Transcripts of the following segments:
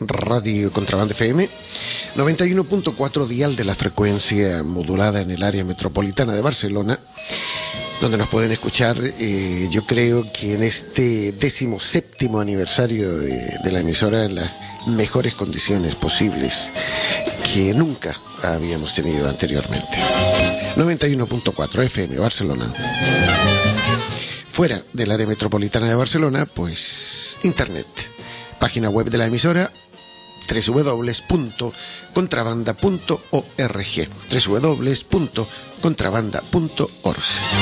Radio Contrabanda FM, 91.4 dial de la frecuencia modulada en el área metropolitana de Barcelona, donde nos pueden escuchar, yo creo que en este 17º aniversario de la emisora en las mejores condiciones posibles que nunca habíamos tenido anteriormente. 91.4 FM Barcelona. Fuera del área metropolitana de Barcelona, pues internet. Página web de la emisora www.contrabanda.org www.contrabanda.org.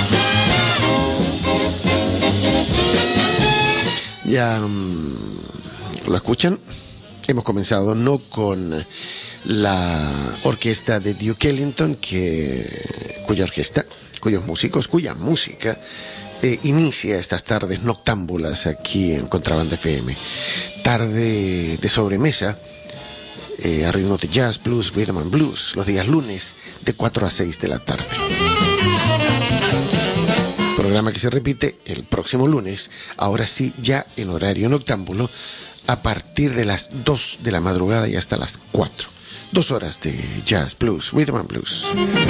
Ya lo escuchan, hemos comenzado no con la orquesta de Duke Ellington, cuyos músicos, cuya música inicia estas tardes noctámbulas aquí en Contrabanda FM. Tarde de sobremesa, a ritmo de jazz, blues, rhythm and blues, los días lunes de 4 a 6 de la tarde. Programa que se repite el próximo lunes, ahora sí ya en horario noctámbulo, a partir de las 2 de la madrugada y hasta las 4. 2 horas de jazz, blues, rhythm and blues.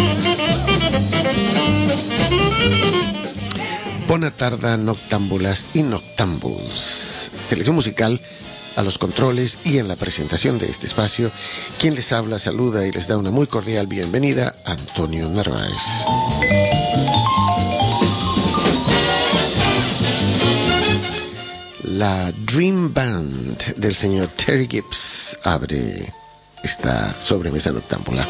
Bona tarda, noctámbulas y noctámbuls. Selección musical a los controles y en la presentación de este espacio, quien les habla, saluda y les da una muy cordial bienvenida, Antonio Narváez. La Dream Band del señor Terry Gibbs abre esta sobremesa noctámbula.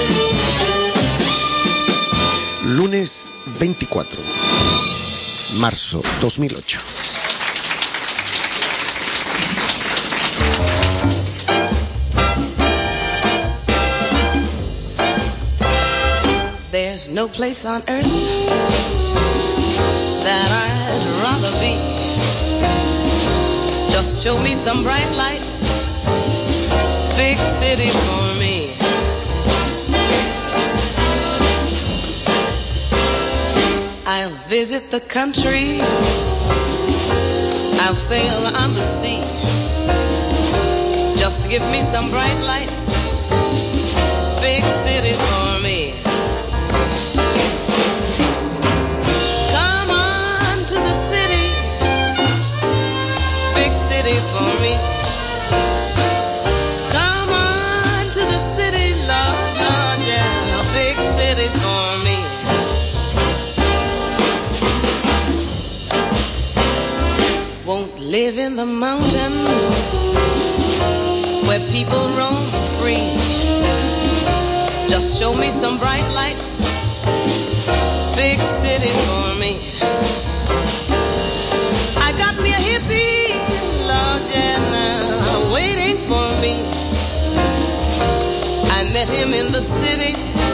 Lunes 24 marzo 2008. There's no place on earth that I'd rather be. Just show me some bright lights, big cities for me. I'll visit the country, I'll sail on the sea. Just give me some bright lights, big cities for me. Come on to the city, big cities for me. Come on to the city, Lord, Lord, yeah, big cities for me. Won't live in the mountains where people roam free. Just show me some bright lights, big cities for me. I got me a hippie, Lord, yeah, now waiting for me. I met him in the city,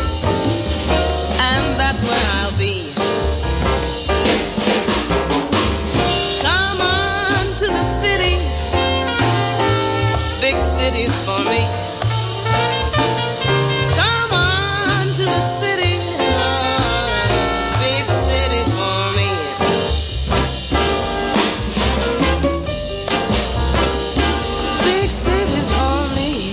and that's where I'll be. Big cities for me. Come on to the city, big cities for me. Big cities for me.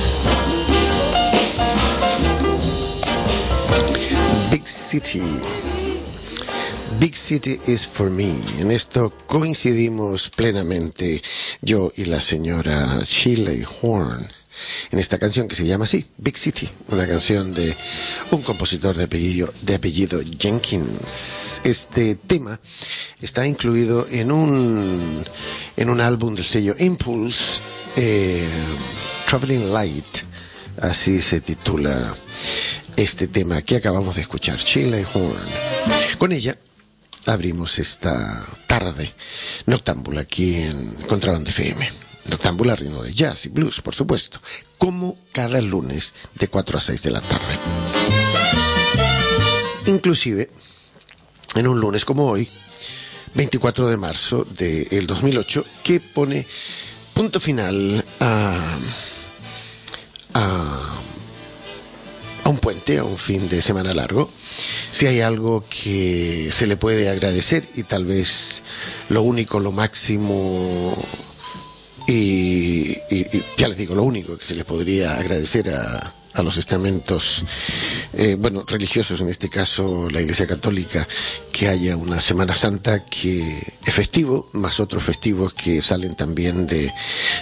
Big City. Big City is for me. En esto coincidimos plenamente yo y la señora Shirley Horn en esta canción que se llama así, Big City, una canción de un compositor de apellido Jenkins. Este tema está incluido en un álbum del sello Impulse, Traveling Light, así se titula este tema que acabamos de escuchar, Shirley Horn. Con ella abrimos esta tarde noctámbula aquí en Contrabanda FM. Noctámbula, ritmo de jazz y blues, por supuesto, como cada lunes de 4 a 6 de la tarde. Inclusive, en un lunes como hoy, 24 de marzo del 2008, que pone punto final a un puente, a un fin de semana largo. Si hay algo que se le puede agradecer, y tal vez lo único, lo máximo Y ya les digo, lo único que se les podría agradecer a los estamentos, religiosos, en este caso la Iglesia Católica, que haya una Semana Santa que es festivo, más otros festivos que salen también del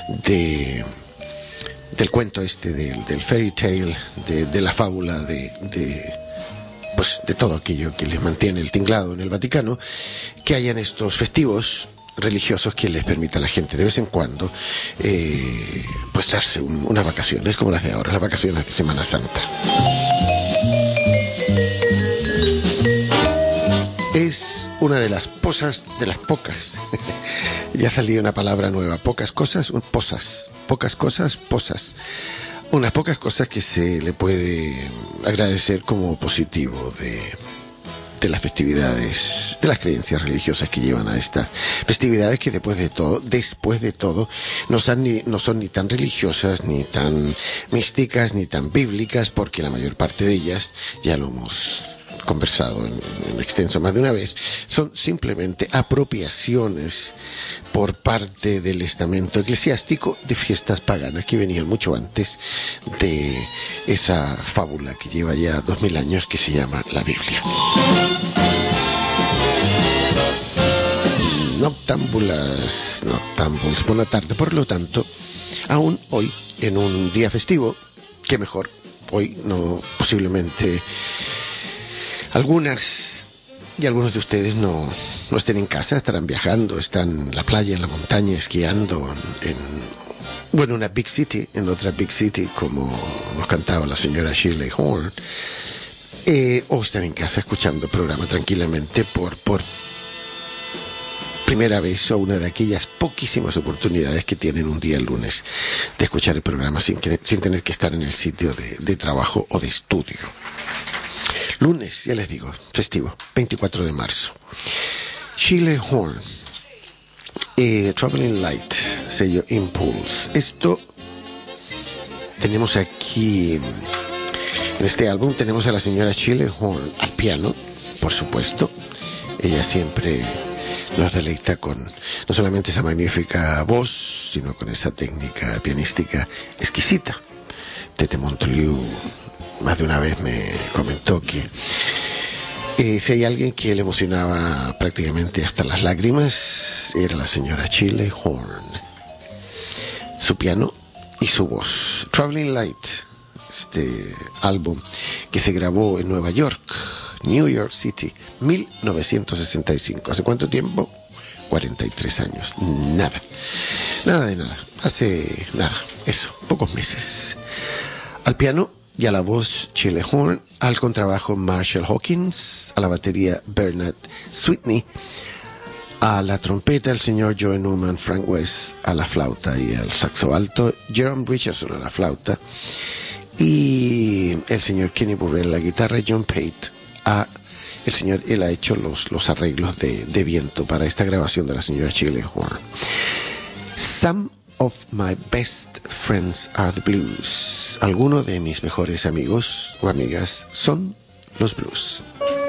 cuento del fairy tale, de la fábula, de todo aquello que les mantiene el tinglado en el Vaticano, que hayan estos festivos religiosos que les permita a la gente de vez en cuando darse unas vacaciones como las de ahora, las vacaciones de Semana Santa. Es una de las pocas ya salió una palabra nueva, unas pocas cosas que se le puede agradecer como positivo de las festividades, de las creencias religiosas que llevan a estas festividades, que después de todo no son ni tan religiosas, ni tan místicas, ni tan bíblicas, porque la mayor parte de ellas, ya lo hemos conversado en extenso más de una vez, son simplemente apropiaciones por parte del estamento eclesiástico de fiestas paganas que venían mucho antes de esa fábula que lleva ya 2000 años, que se llama la Biblia. Noctámbulos, buena tarde. Por lo tanto, aún hoy, en un día festivo, que mejor, hoy no, posiblemente algunas y algunos de ustedes no estén en casa, estarán viajando, están en la playa, en la montaña, esquiando, en una big city, en otra big city, como nos cantaba la señora Shirley Horn, o están en casa escuchando el programa tranquilamente por primera vez, o una de aquellas poquísimas oportunidades que tienen un día el lunes de escuchar el programa sin tener que estar en el sitio de trabajo o de estudio. Lunes, ya les digo, festivo, 24 de marzo. Shirley Horn, Traveling Light, sello Impulse. Esto tenemos aquí, en este álbum tenemos a la señora Shirley Horn al piano, por supuesto. Ella siempre nos deleita con no solamente esa magnífica voz, sino con esa técnica pianística exquisita. Tete Montoliu más de una vez me comentó que si hay alguien que le emocionaba prácticamente hasta las lágrimas, era la señora Shirley Horn. Su piano y su voz. Traveling Light, este álbum que se grabó en Nueva York, New York City, 1965. ¿Hace cuánto tiempo? 43 años. Nada de nada. Hace nada, eso, pocos meses. Al piano y a la voz Shirley Horn, al contrabajo Marshall Hawkins, a la batería Bernard Sweetney, a la trompeta el señor Joe Newman, Frank West a la flauta y al saxo alto, Jerome Richardson a la flauta, y el señor Kenny Burrell a la guitarra, John Pate él ha hecho los arreglos de viento para esta grabación de la señora Shirley Horn. Some of my best friends are the blues. Algunos de mis mejores amigos o amigas son los blues.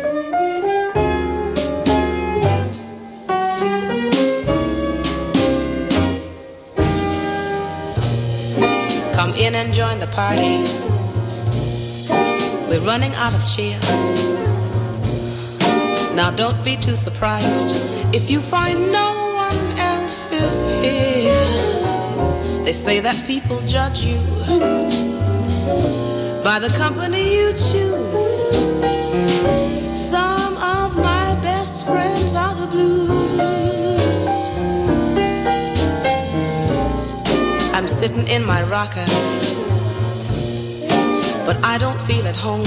Come in and join the party. We're running out of cheer. Now don't be too surprised if you find no one else is here. They say that people judge you by the company you choose. Some of my best friends are the blues. I'm sitting in my rocker, but I don't feel at home.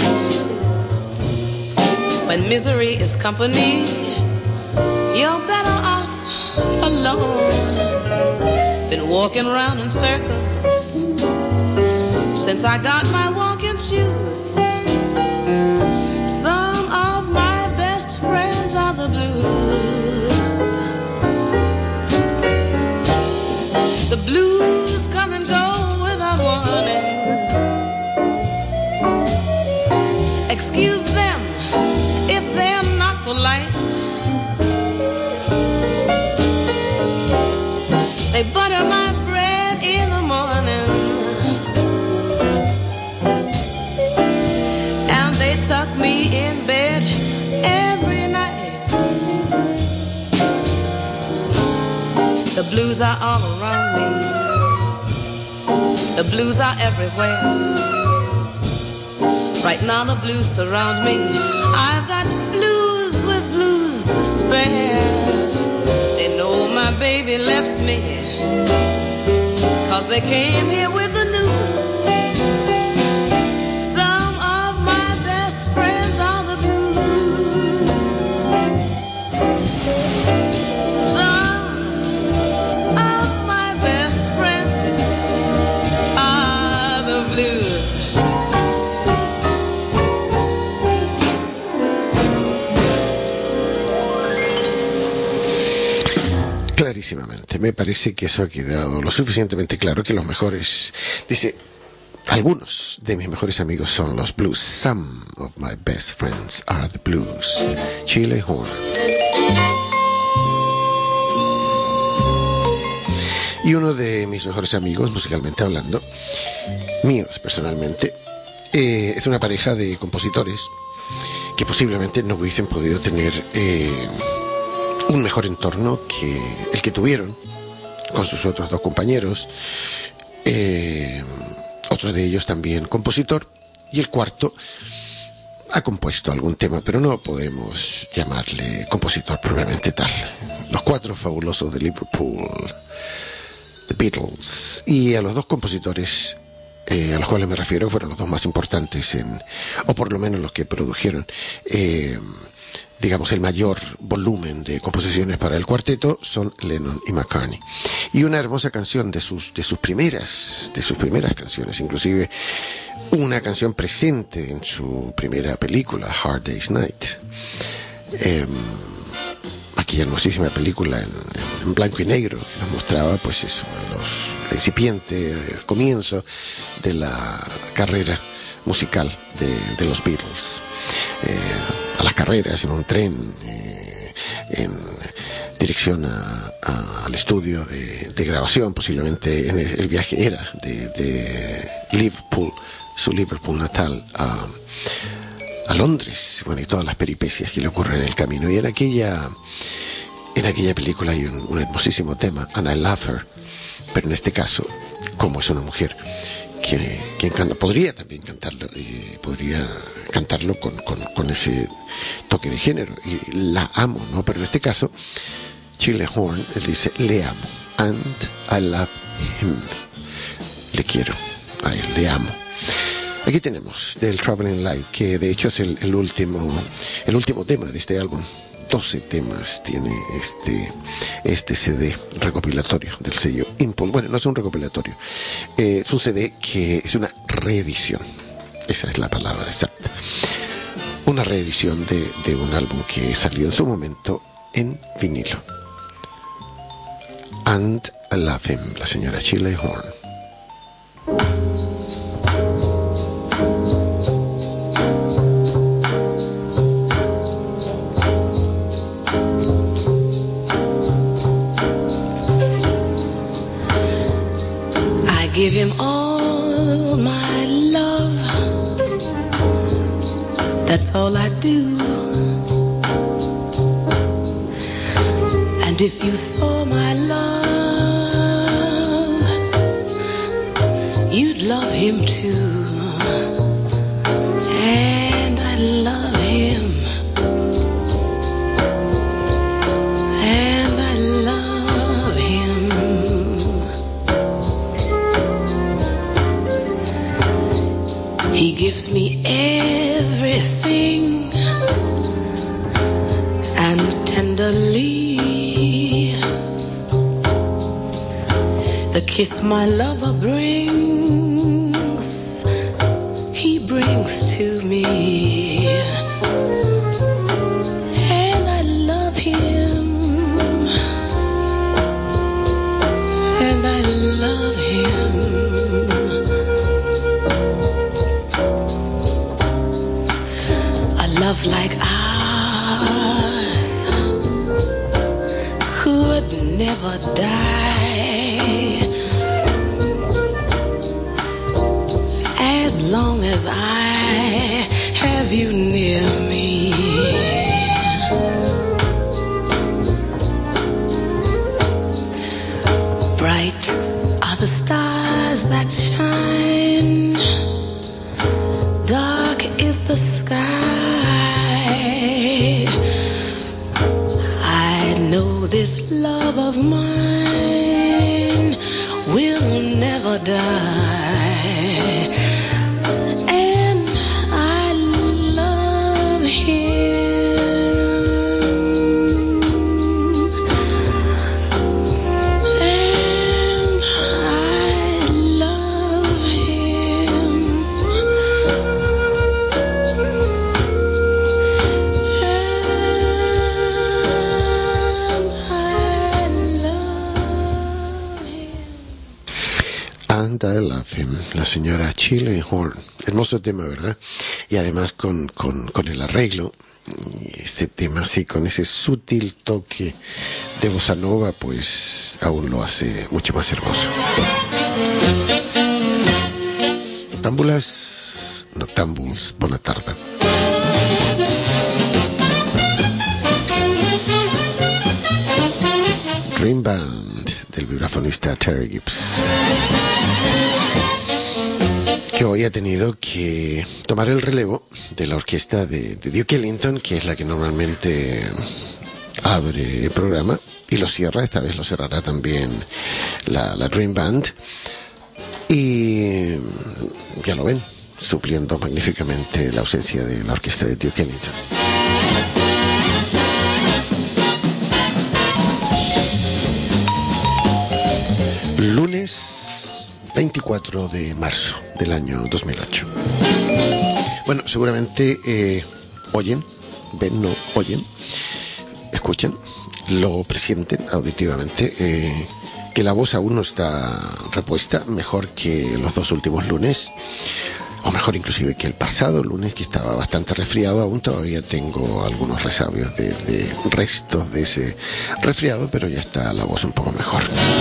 When misery is company, you're better off alone. Been walking around in circles since I got my walking shoes. Some of my best friends are the blues. The blues come and go without warning. Excuse them if they're not polite. They butter my bread are all around me. The blues are everywhere. Right now the blues surround me. I've got blues with blues to spare. They know my baby left me, 'cause they came here with the news. Some of my best friends are the blues. Some of my best friends are the blues. Clarísimamente, me parece que eso ha quedado lo suficientemente claro, que los mejores, dice, algunos de mis mejores amigos son los blues. Some of my best friends are the blues. Sheila E. Horn. Y uno de mis mejores amigos, musicalmente hablando, míos personalmente, es una pareja de compositores que posiblemente no hubiesen podido tener un mejor entorno que el que tuvieron con sus otros dos compañeros, otro de ellos también compositor, y el cuarto ha compuesto algún tema, pero no podemos llamarle compositor propiamente tal. Los cuatro fabulosos de Liverpool, The Beatles, y a los dos compositores a los cuales me refiero, fueron los dos más importantes o por lo menos los que produjeron digamos el mayor volumen de composiciones para el cuarteto, son Lennon y McCartney. Y una hermosa canción de sus primeras canciones, inclusive una canción presente en su primera película, Hard Day's Night, aquella hermosísima película en blanco y negro que nos mostraba pues eso, el incipiente comienzo de la carrera musical de los Beatles. A las carreras en un tren en dirección al estudio de grabación, posiblemente el viaje era de Liverpool, su Liverpool natal, a Londres, bueno, y todas las peripecias que le ocurren en el camino. Y en aquella película hay un hermosísimo tema, And I Love Her, pero en este caso, como es una mujer que encanta, podría también cantarlo, podría cantarlo con ese toque de género, y la amo, ¿no? Pero en este caso, Sheila Horn, él dice, le amo, and I love him, le quiero a él, le amo. Aquí tenemos del Traveling Light, que de hecho es el último tema de este álbum. 12 temas tiene este CD recopilatorio del sello Impulse. Bueno, no es un recopilatorio, es un CD que es una reedición, esa es la palabra exacta, una reedición de un álbum que salió en su momento en vinilo. And I Love Him, la señora Sheila E. Horn. Give him all my love, that's all I do. And if you saw my love, you'd love him too. And I love him, and I love him. He gives me everything, and tenderly the kiss my lover brings, he brings to me. And I love him, and I love him. Love like ours could never die, as long as I have you near me. that shine, dark is the sky. I know this love of mine will never die, and I love him, and I love him, And I Love Him, la señora Shirley Horn. Hermoso tema, ¿verdad? Y además con el arreglo, este tema así, con ese sutil toque de bossa nova, pues aún lo hace mucho más hermoso. Noctambuls, buena tarde. Dream Band, del vibrafonista Terry Gibbs, que hoy ha tenido que tomar el relevo de la orquesta de Duke Ellington, que es la que normalmente abre el programa y lo cierra. Esta vez lo cerrará también la Dream Band, y ya lo ven, supliendo magníficamente la ausencia de la orquesta de Duke Ellington. Lunes 24 de marzo del año 2008. Bueno, seguramente oyen, ven, no, oyen, escuchan, lo presienten auditivamente, que la voz aún no está repuesta, mejor que los dos últimos lunes, o mejor inclusive que el pasado lunes, que estaba bastante resfriado. Aún todavía tengo algunos resabios de restos de ese resfriado, pero ya está la voz un poco mejor.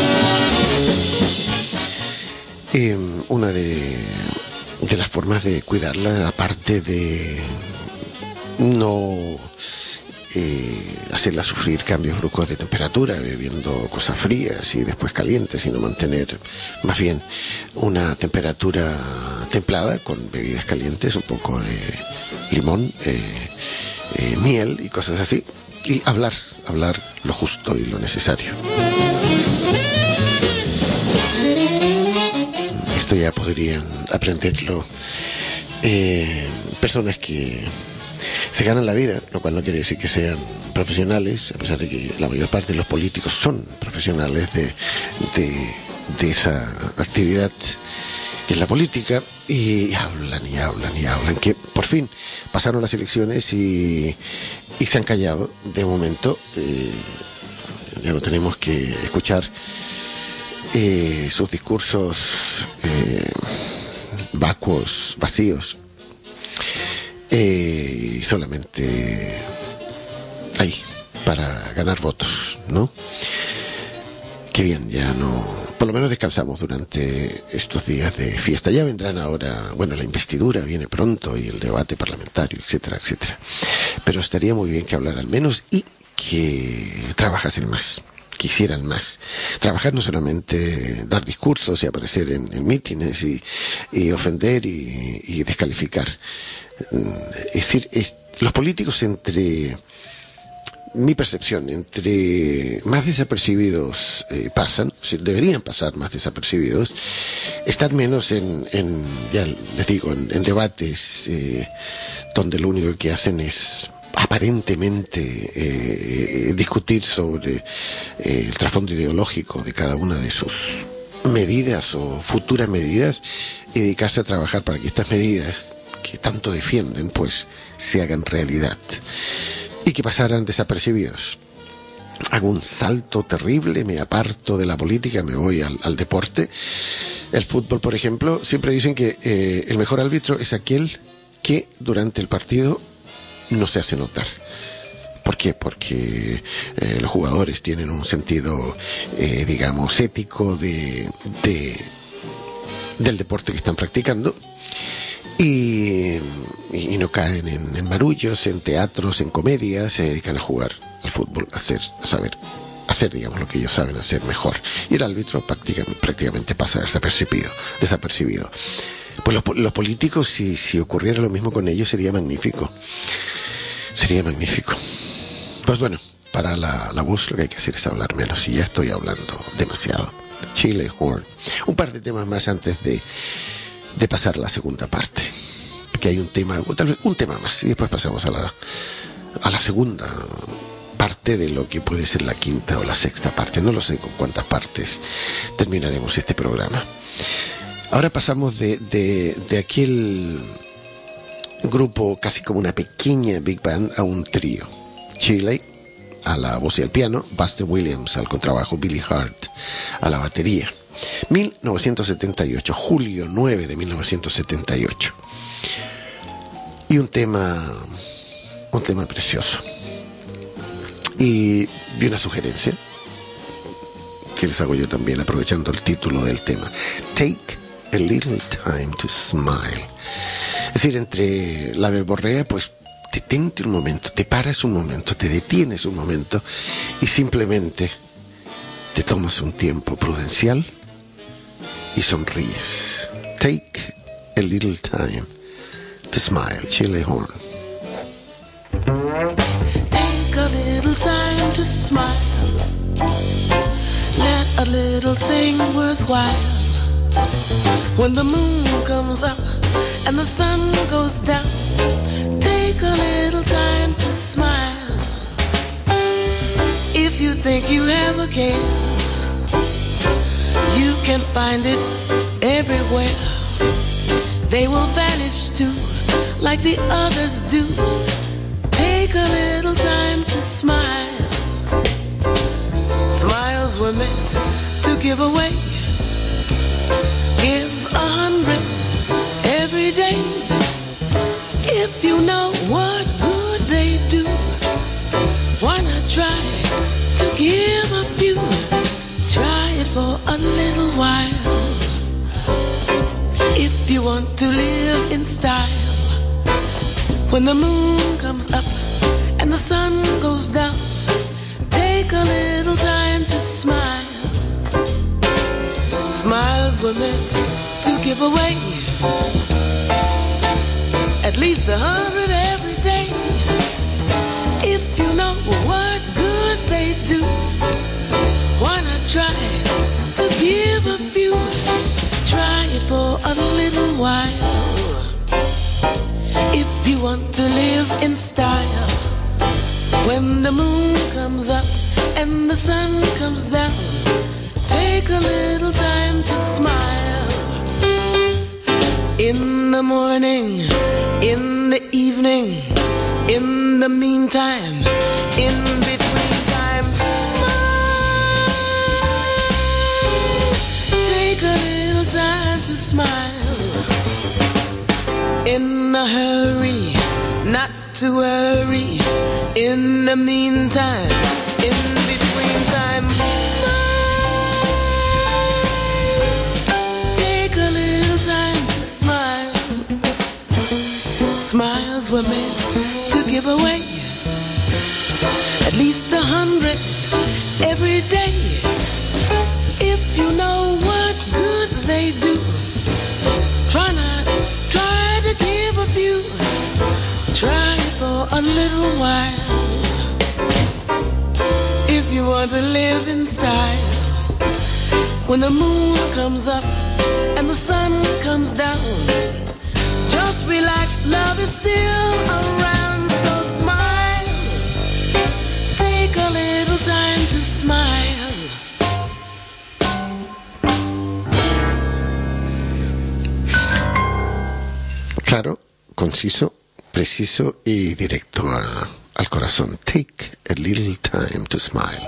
Una de las formas de cuidarla, aparte de no hacerla sufrir cambios bruscos de temperatura, bebiendo cosas frías y después calientes, sino mantener más bien una temperatura templada con bebidas calientes, un poco de limón, miel y cosas así, y hablar lo justo y lo necesario. Esto ya podrían aprenderlo personas que se ganan la vida, lo cual no quiere decir que sean profesionales, a pesar de que la mayor parte de los políticos son profesionales de esa actividad que es la política, y hablan, que por fin pasaron las elecciones y se han callado de momento. Ya no tenemos que escuchar sus discursos vacuos, vacíos, solamente ahí para ganar votos, ¿no? Qué bien, ya no, por lo menos descansamos durante estos días de fiesta. Ya vendrán ahora, bueno, la investidura viene pronto y el debate parlamentario, etcétera, etcétera. Pero estaría muy bien que hablaran menos y que trabajasen más, que hicieran más. Trabajar no solamente dar discursos y aparecer en mítines y ofender y descalificar. Es decir, los políticos, entre mi percepción, entre más desapercibidos pasan, o sea, deberían pasar más desapercibidos, estar menos ya les digo, en debates donde lo único que hacen es aparentemente discutir sobre el trasfondo ideológico de cada una de sus medidas o futuras medidas, y dedicarse a trabajar para que estas medidas que tanto defienden pues se hagan realidad y que pasaran desapercibidos. Hago un salto terrible, me aparto de la política, me voy al deporte. El fútbol, por ejemplo, siempre dicen que el mejor árbitro es aquel que durante el partido no se hace notar. ¿Por qué? Porque los jugadores tienen un sentido, digamos, ético del deporte que están practicando, y no caen en marullos, en teatros, en comedias. Se dedican a jugar al fútbol, a saber hacer, digamos, lo que ellos saben hacer mejor. Y el árbitro prácticamente pasa desapercibido. Pues los políticos, si ocurriera lo mismo con ellos, sería magnífico. Pues bueno, para la voz lo que hay que hacer es hablar menos, y ya estoy hablando demasiado. Sheila Horn. Un par de temas más antes de pasar a la segunda parte, porque hay un tema, o tal vez un tema más, y después pasamos a la segunda parte de lo que puede ser la quinta o la sexta parte. No lo sé con cuántas partes terminaremos este programa. Ahora pasamos de aquel grupo casi como una pequeña big band a un trío. Sheila a la voz y al piano, Buster Williams al contrabajo, Billy Hart a la batería. 1978, julio 9 de 1978. Y un tema precioso. Y vi una sugerencia que les hago yo también, aprovechando el título del tema. Take a little time to smile. Es decir, entre la verborrea, pues detente un momento, te paras un momento, te detienes un momento y simplemente te tomas un tiempo prudencial y sonríes. Take a little time to smile. Sheila Horn. Take a little time to smile. Let a little thing worthwhile. When the moon comes up and the sun goes down, take a little time to smile. If you think you have a care, you can find it everywhere. They will vanish too, like the others do. Take a little time to smile. Smiles were meant to give away. Give 100 every day. If you know what good they do, why not try to give a few? Try it for a little while. If you want to live in style, when the moon comes up and the sun goes down, take a little time to smile. Smiles were meant to give away. At least 100 every day. If you know what good they do, why not try to give a few? Try it for a little while. If you want to live in style, when the moon comes up and the sun comes down, take a little time to smile. In the morning, in the evening, in the meantime, in between time, smile. Take a little time to smile. In a hurry, not to worry. In the meantime, in between time, smile. Take a little time to smile. Smiles were meant to give away. At least 100 every day. If you know what good they do, try to give a few. Try it for a little while. If you want to live in style, when the moon comes up and the sun comes down, just relax, love is still around. So smile, take a little time to smile. Claro, conciso, preciso y directo al corazón. Take a little time to smile.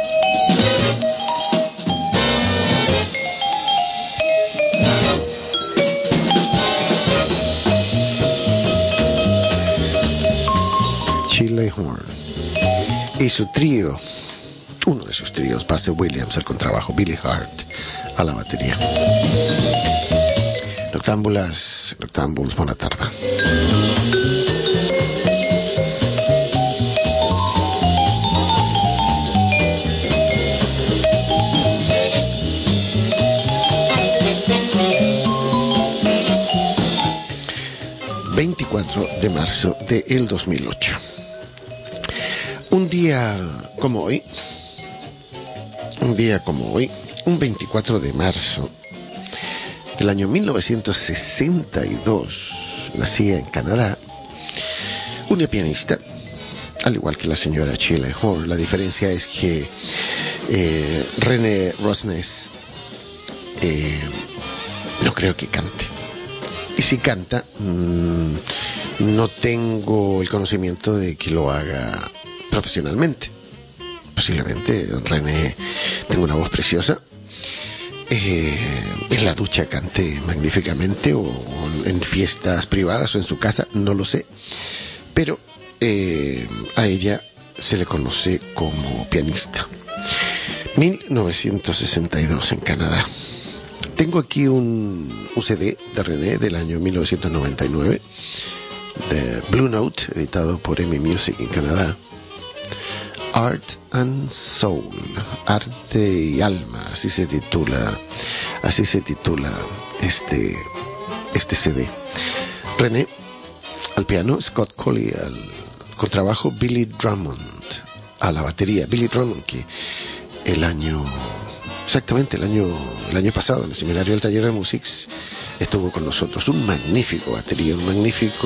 Sheila Horn y su trío, uno de sus tríos, Buster Williams al contrabajo, Billy Hart a la batería. Noctámbulas, buena tarde. 24 de marzo del 2008. Un día como hoy, un 24 de marzo del año 1962, nacía en Canadá una pianista, al igual que la señora Shirley Horn. La diferencia es que Renee Rosnes no creo que cante. Y si canta, no tengo el conocimiento de que lo haga profesionalmente. Posiblemente René tenga una voz preciosa, en la ducha cante magníficamente, o en fiestas privadas o en su casa, no lo sé, pero a ella se le conoce como pianista. 1962 en Canadá. Tengo aquí un CD de René del año 1999, de Blue Note, editado por EMI Music en Canadá. Art and Soul, Arte y Alma, así se titula este CD. René al piano, Scott Colley al contrabajo, Billy Drummond a la batería. Billy Drummond, que el año pasado en el seminario del taller de Musics estuvo con nosotros. Un magnífico batería, un magnífico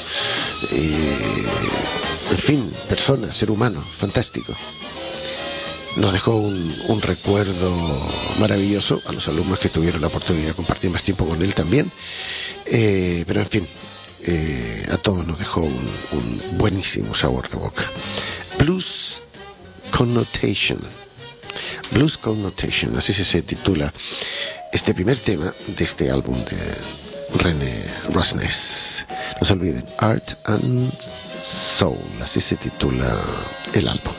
persona, ser humano, fantástico. Nos dejó un recuerdo maravilloso a los alumnos que tuvieron la oportunidad de compartir más tiempo con él también, pero en fin, a todos nos dejó un buenísimo sabor de boca. Blues Connotation, así se titula este primer tema de este álbum de René Rosnes. No se olviden, Art and Soul, así se titula el álbum.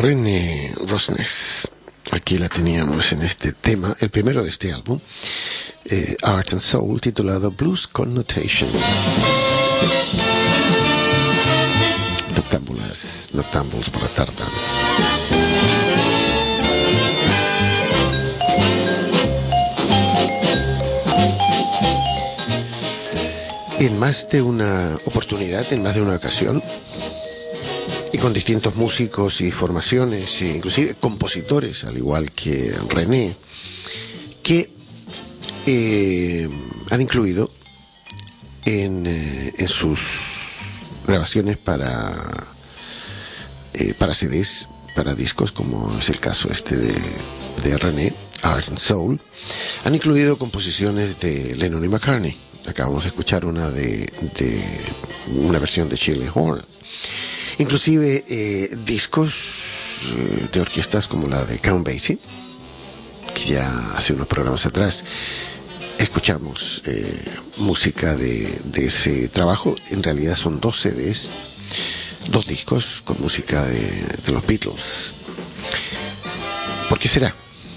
René Rosnes. Aquí la teníamos en este tema, el primero de este álbum, Art and Soul, titulado Blues Connotation. Noctámbulos por la tarde. En más de una oportunidad, en más de una ocasión, y con distintos músicos y formaciones, e inclusive compositores, al igual que René, que han incluido en sus grabaciones para CDs, para discos, como es el caso de René, Art and Soul, han incluido composiciones de Lennon y McCartney. Acabamos de escuchar una versión de Shirley Horn. Inclusive discos de orquestas como la de Count Basie, que ya hace unos programas atrás escuchamos música de ese trabajo. En realidad son 2 CDs, 2 discos con música de los Beatles. ¿Por qué será?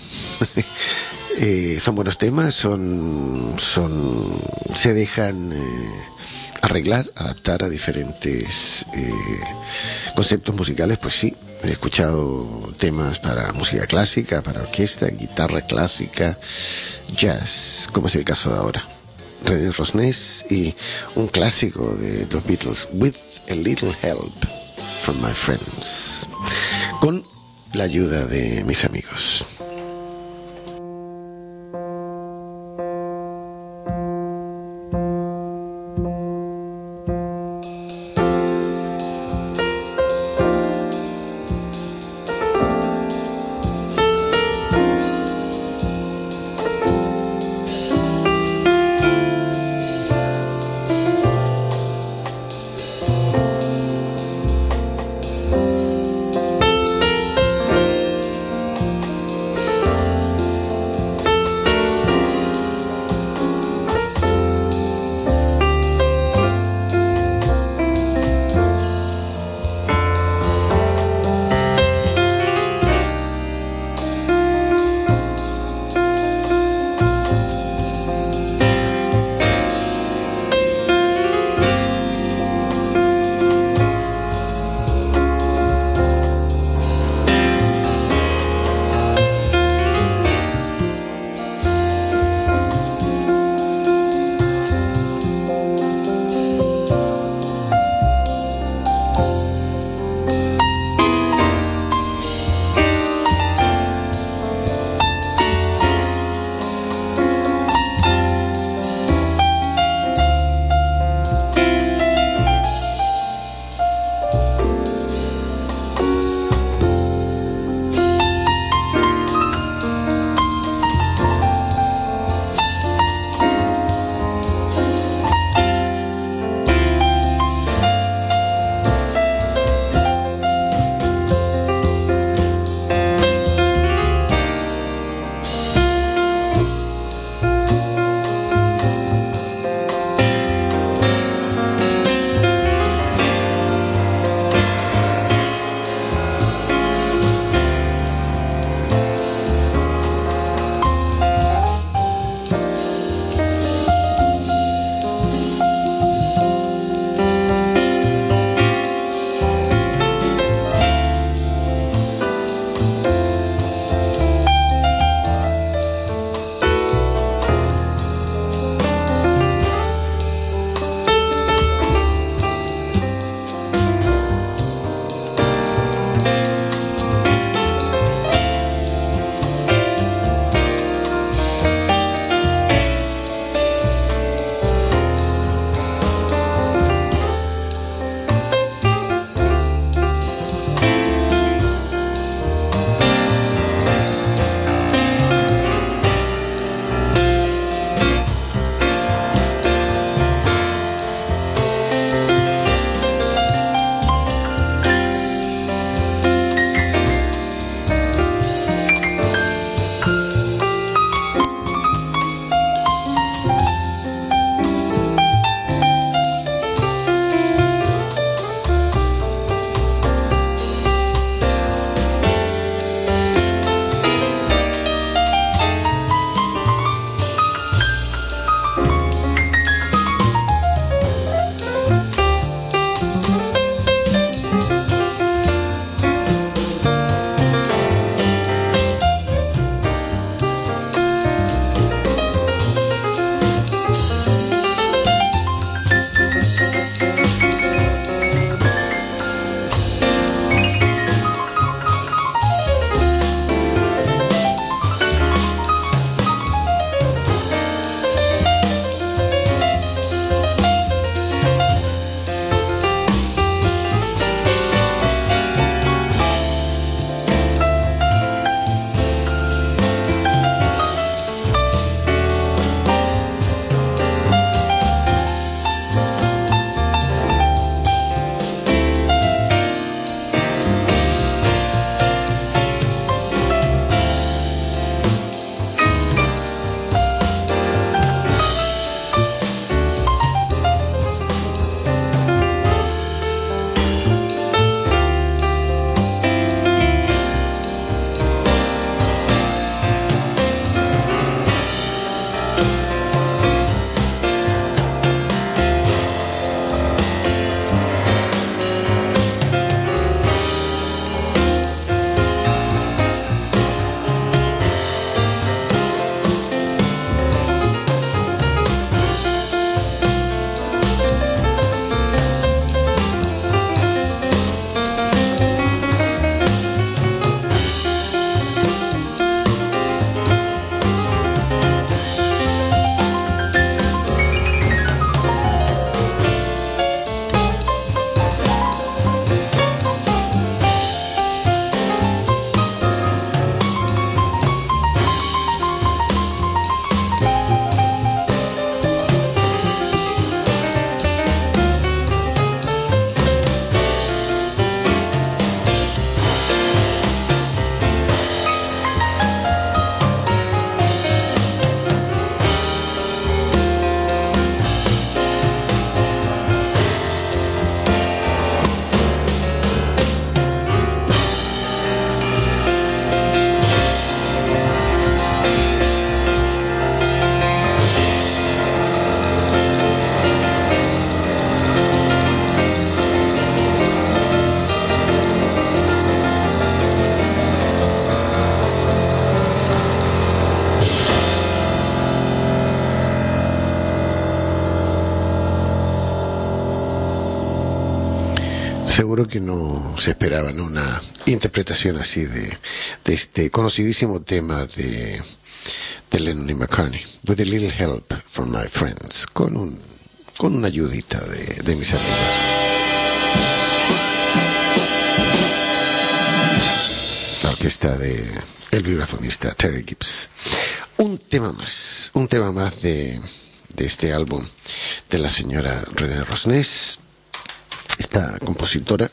Son buenos temas, se dejan arreglar, adaptar a diferentes conceptos musicales. Pues sí, he escuchado temas para música clásica, para orquesta, guitarra clásica, jazz, como es el caso de ahora. René Rosnes y un clásico de los Beatles, With a Little Help from My Friends, con la ayuda de mis amigos. seguro que no se esperaban una interpretación así de este conocidísimo tema de Lennon y McCartney, With a Little Help from My Friends, con una ayudita de mis amigos. La orquesta de el vibrafonista Terry Gibbs. Un tema más de este álbum de la señora René Rosnes, esta compositora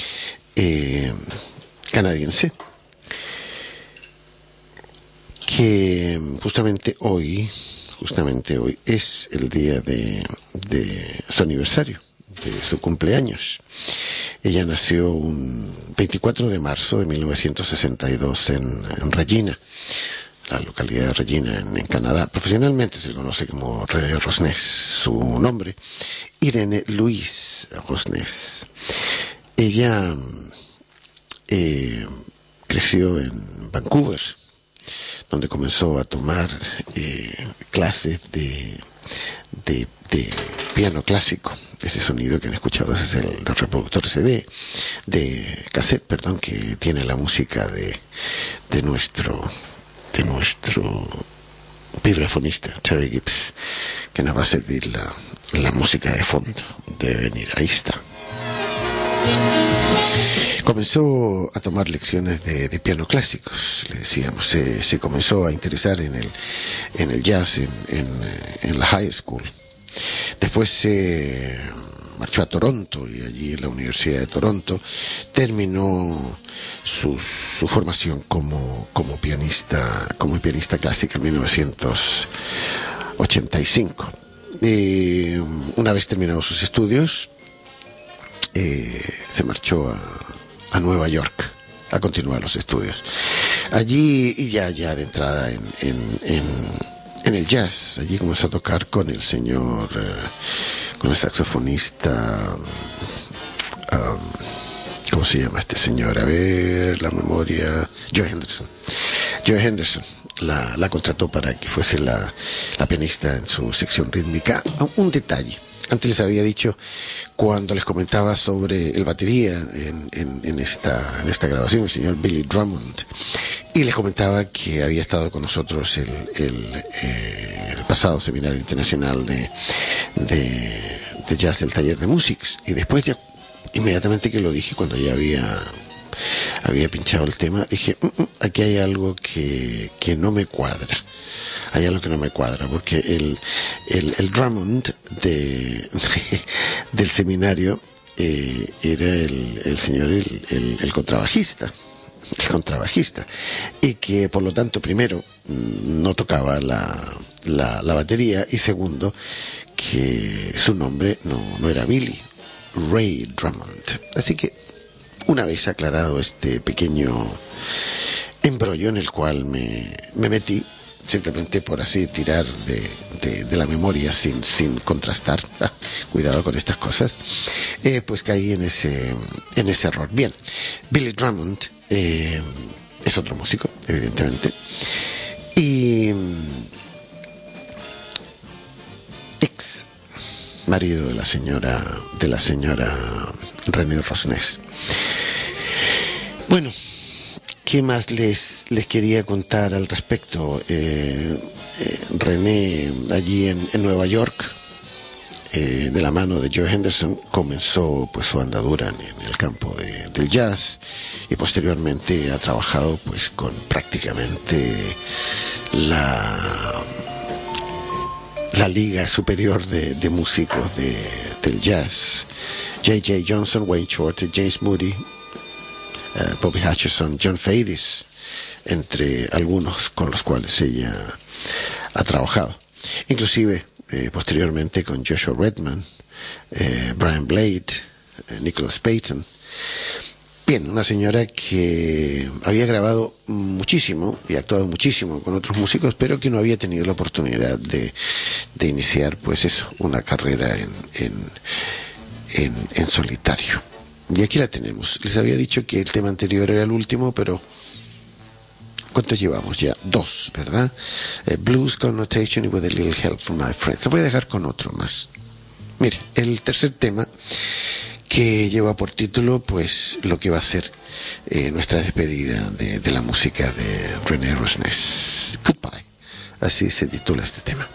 canadiense, que justamente hoy es el día de su aniversario, de su cumpleaños. Ella nació un 24 de marzo de 1962 en Regina, la localidad de Regina, en Canadá. Profesionalmente se le conoce como René Rosnes. Su nombre, Irene Louise Rosnes. Ella creció en Vancouver, donde comenzó a tomar clases de piano clásico. Ese sonido que han escuchado es el reproductor cassette, que tiene la música de nuestro vibrafonista Terry Gibbs, que nos va a servir la música de fondo. Debe venir, ahí está. Comenzó a tomar lecciones de piano clásicos, le decíamos. Se comenzó a interesar en el jazz en la high school. Después se marchó a Toronto, y allí en la Universidad de Toronto terminó su formación como pianista clásica en 1985. Una vez terminados sus estudios, se marchó a Nueva York a continuar los estudios. Allí, y ya de entrada en el jazz, allí comenzó a tocar con el saxofonista, ¿cómo se llama este señor? A ver, la memoria. Joe Henderson. La contrató para que fuese la pianista en su sección rítmica. Un detalle. Antes les había dicho, cuando les comentaba sobre el batería en esta grabación, el señor Billy Drummond, y les comentaba que había estado con nosotros el pasado seminario internacional de jazz, el taller de Musics, y después ya inmediatamente que lo dije, cuando ya había pinchado el tema, dije, aquí hay algo que no me cuadra. Hay algo que no me cuadra, porque el Drummond del seminario era el señor, el contrabajista, y que por lo tanto, primero, no tocaba la batería, y segundo, que su nombre no era Billy, Ray Drummond. Así que, una vez aclarado este pequeño embrollo en el cual me metí, simplemente por así tirar de la memoria sin contrastar, cuidado con estas cosas, pues caí en ese error. Bien, Billy Drummond es otro músico, evidentemente, y ex marido de la señora René Rosnes. Bueno, ¿qué más les quería contar al respecto? René, allí en Nueva York, de la mano de Joe Henderson, comenzó pues su andadura en el campo del jazz, y posteriormente ha trabajado pues con prácticamente la liga superior de músicos del jazz: J.J. Johnson, Wayne Shorter, James Moody, Bobby Hutcherson, John Faddis, entre algunos con los cuales ella ha trabajado. Inclusive, posteriormente con Joshua Redman, Brian Blade, Nicholas Payton. Bien, una señora que había grabado muchísimo y actuado muchísimo con otros músicos, pero que no había tenido la oportunidad de iniciar, pues eso, una carrera en solitario. Y aquí la tenemos. Les había dicho que el tema anterior era el último, pero ¿cuántos llevamos ya? 2, ¿verdad? Blues Connotation y With a Little Help from My Friends. Lo voy a dejar con otro más. Mire, el tercer tema que lleva por título pues lo que va a ser nuestra despedida de la música de René Rosnes. Goodbye, así se titula este tema.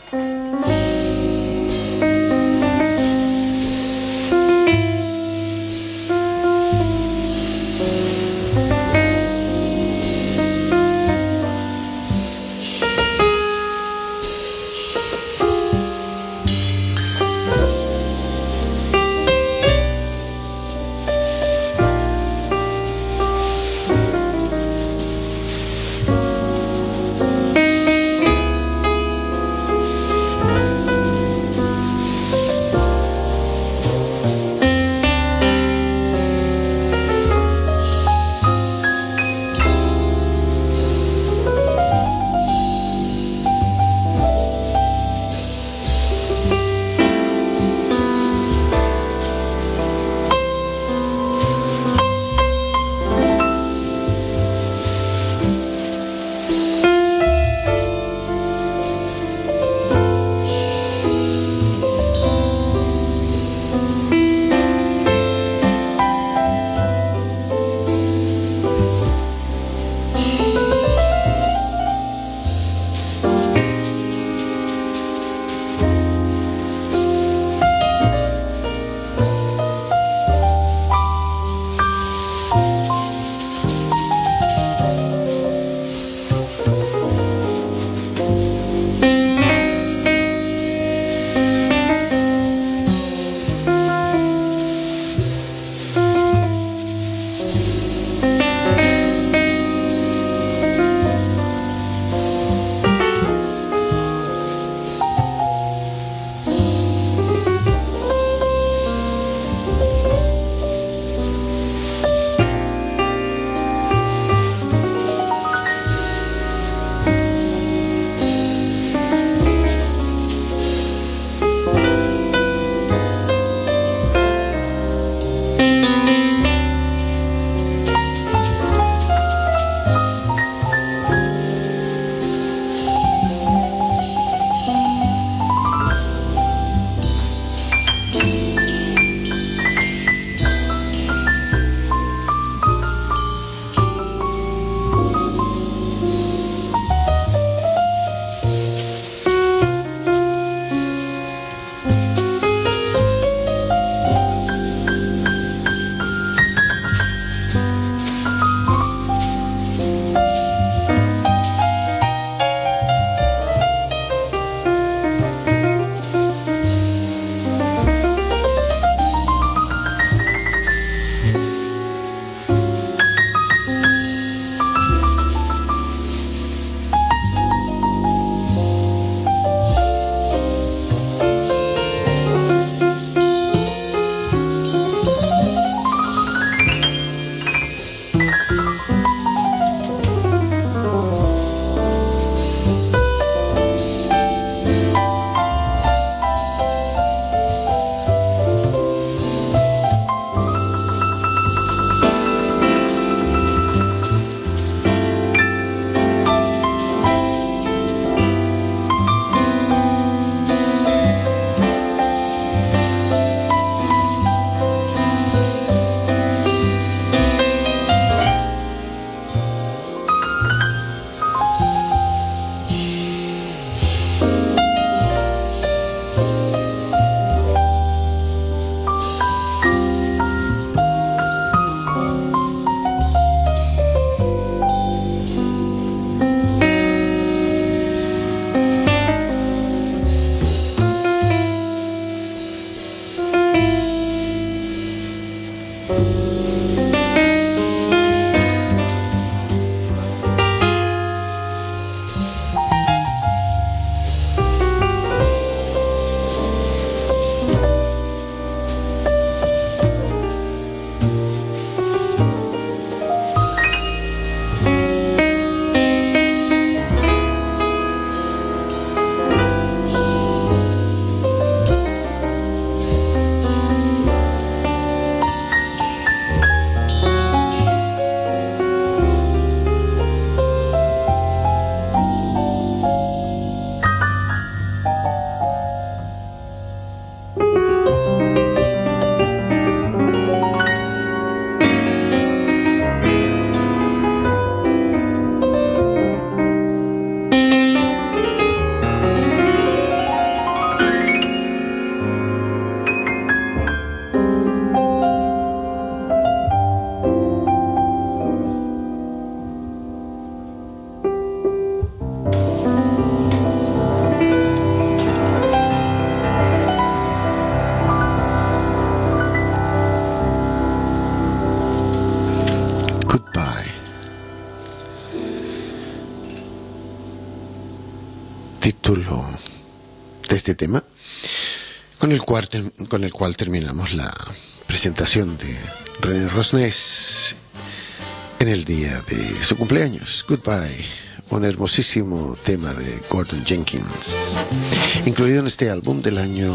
título de este tema, con el cual terminamos la presentación de René Rosnes en el día de su cumpleaños. Goodbye, un hermosísimo tema de Gordon Jenkins, incluido en este álbum del año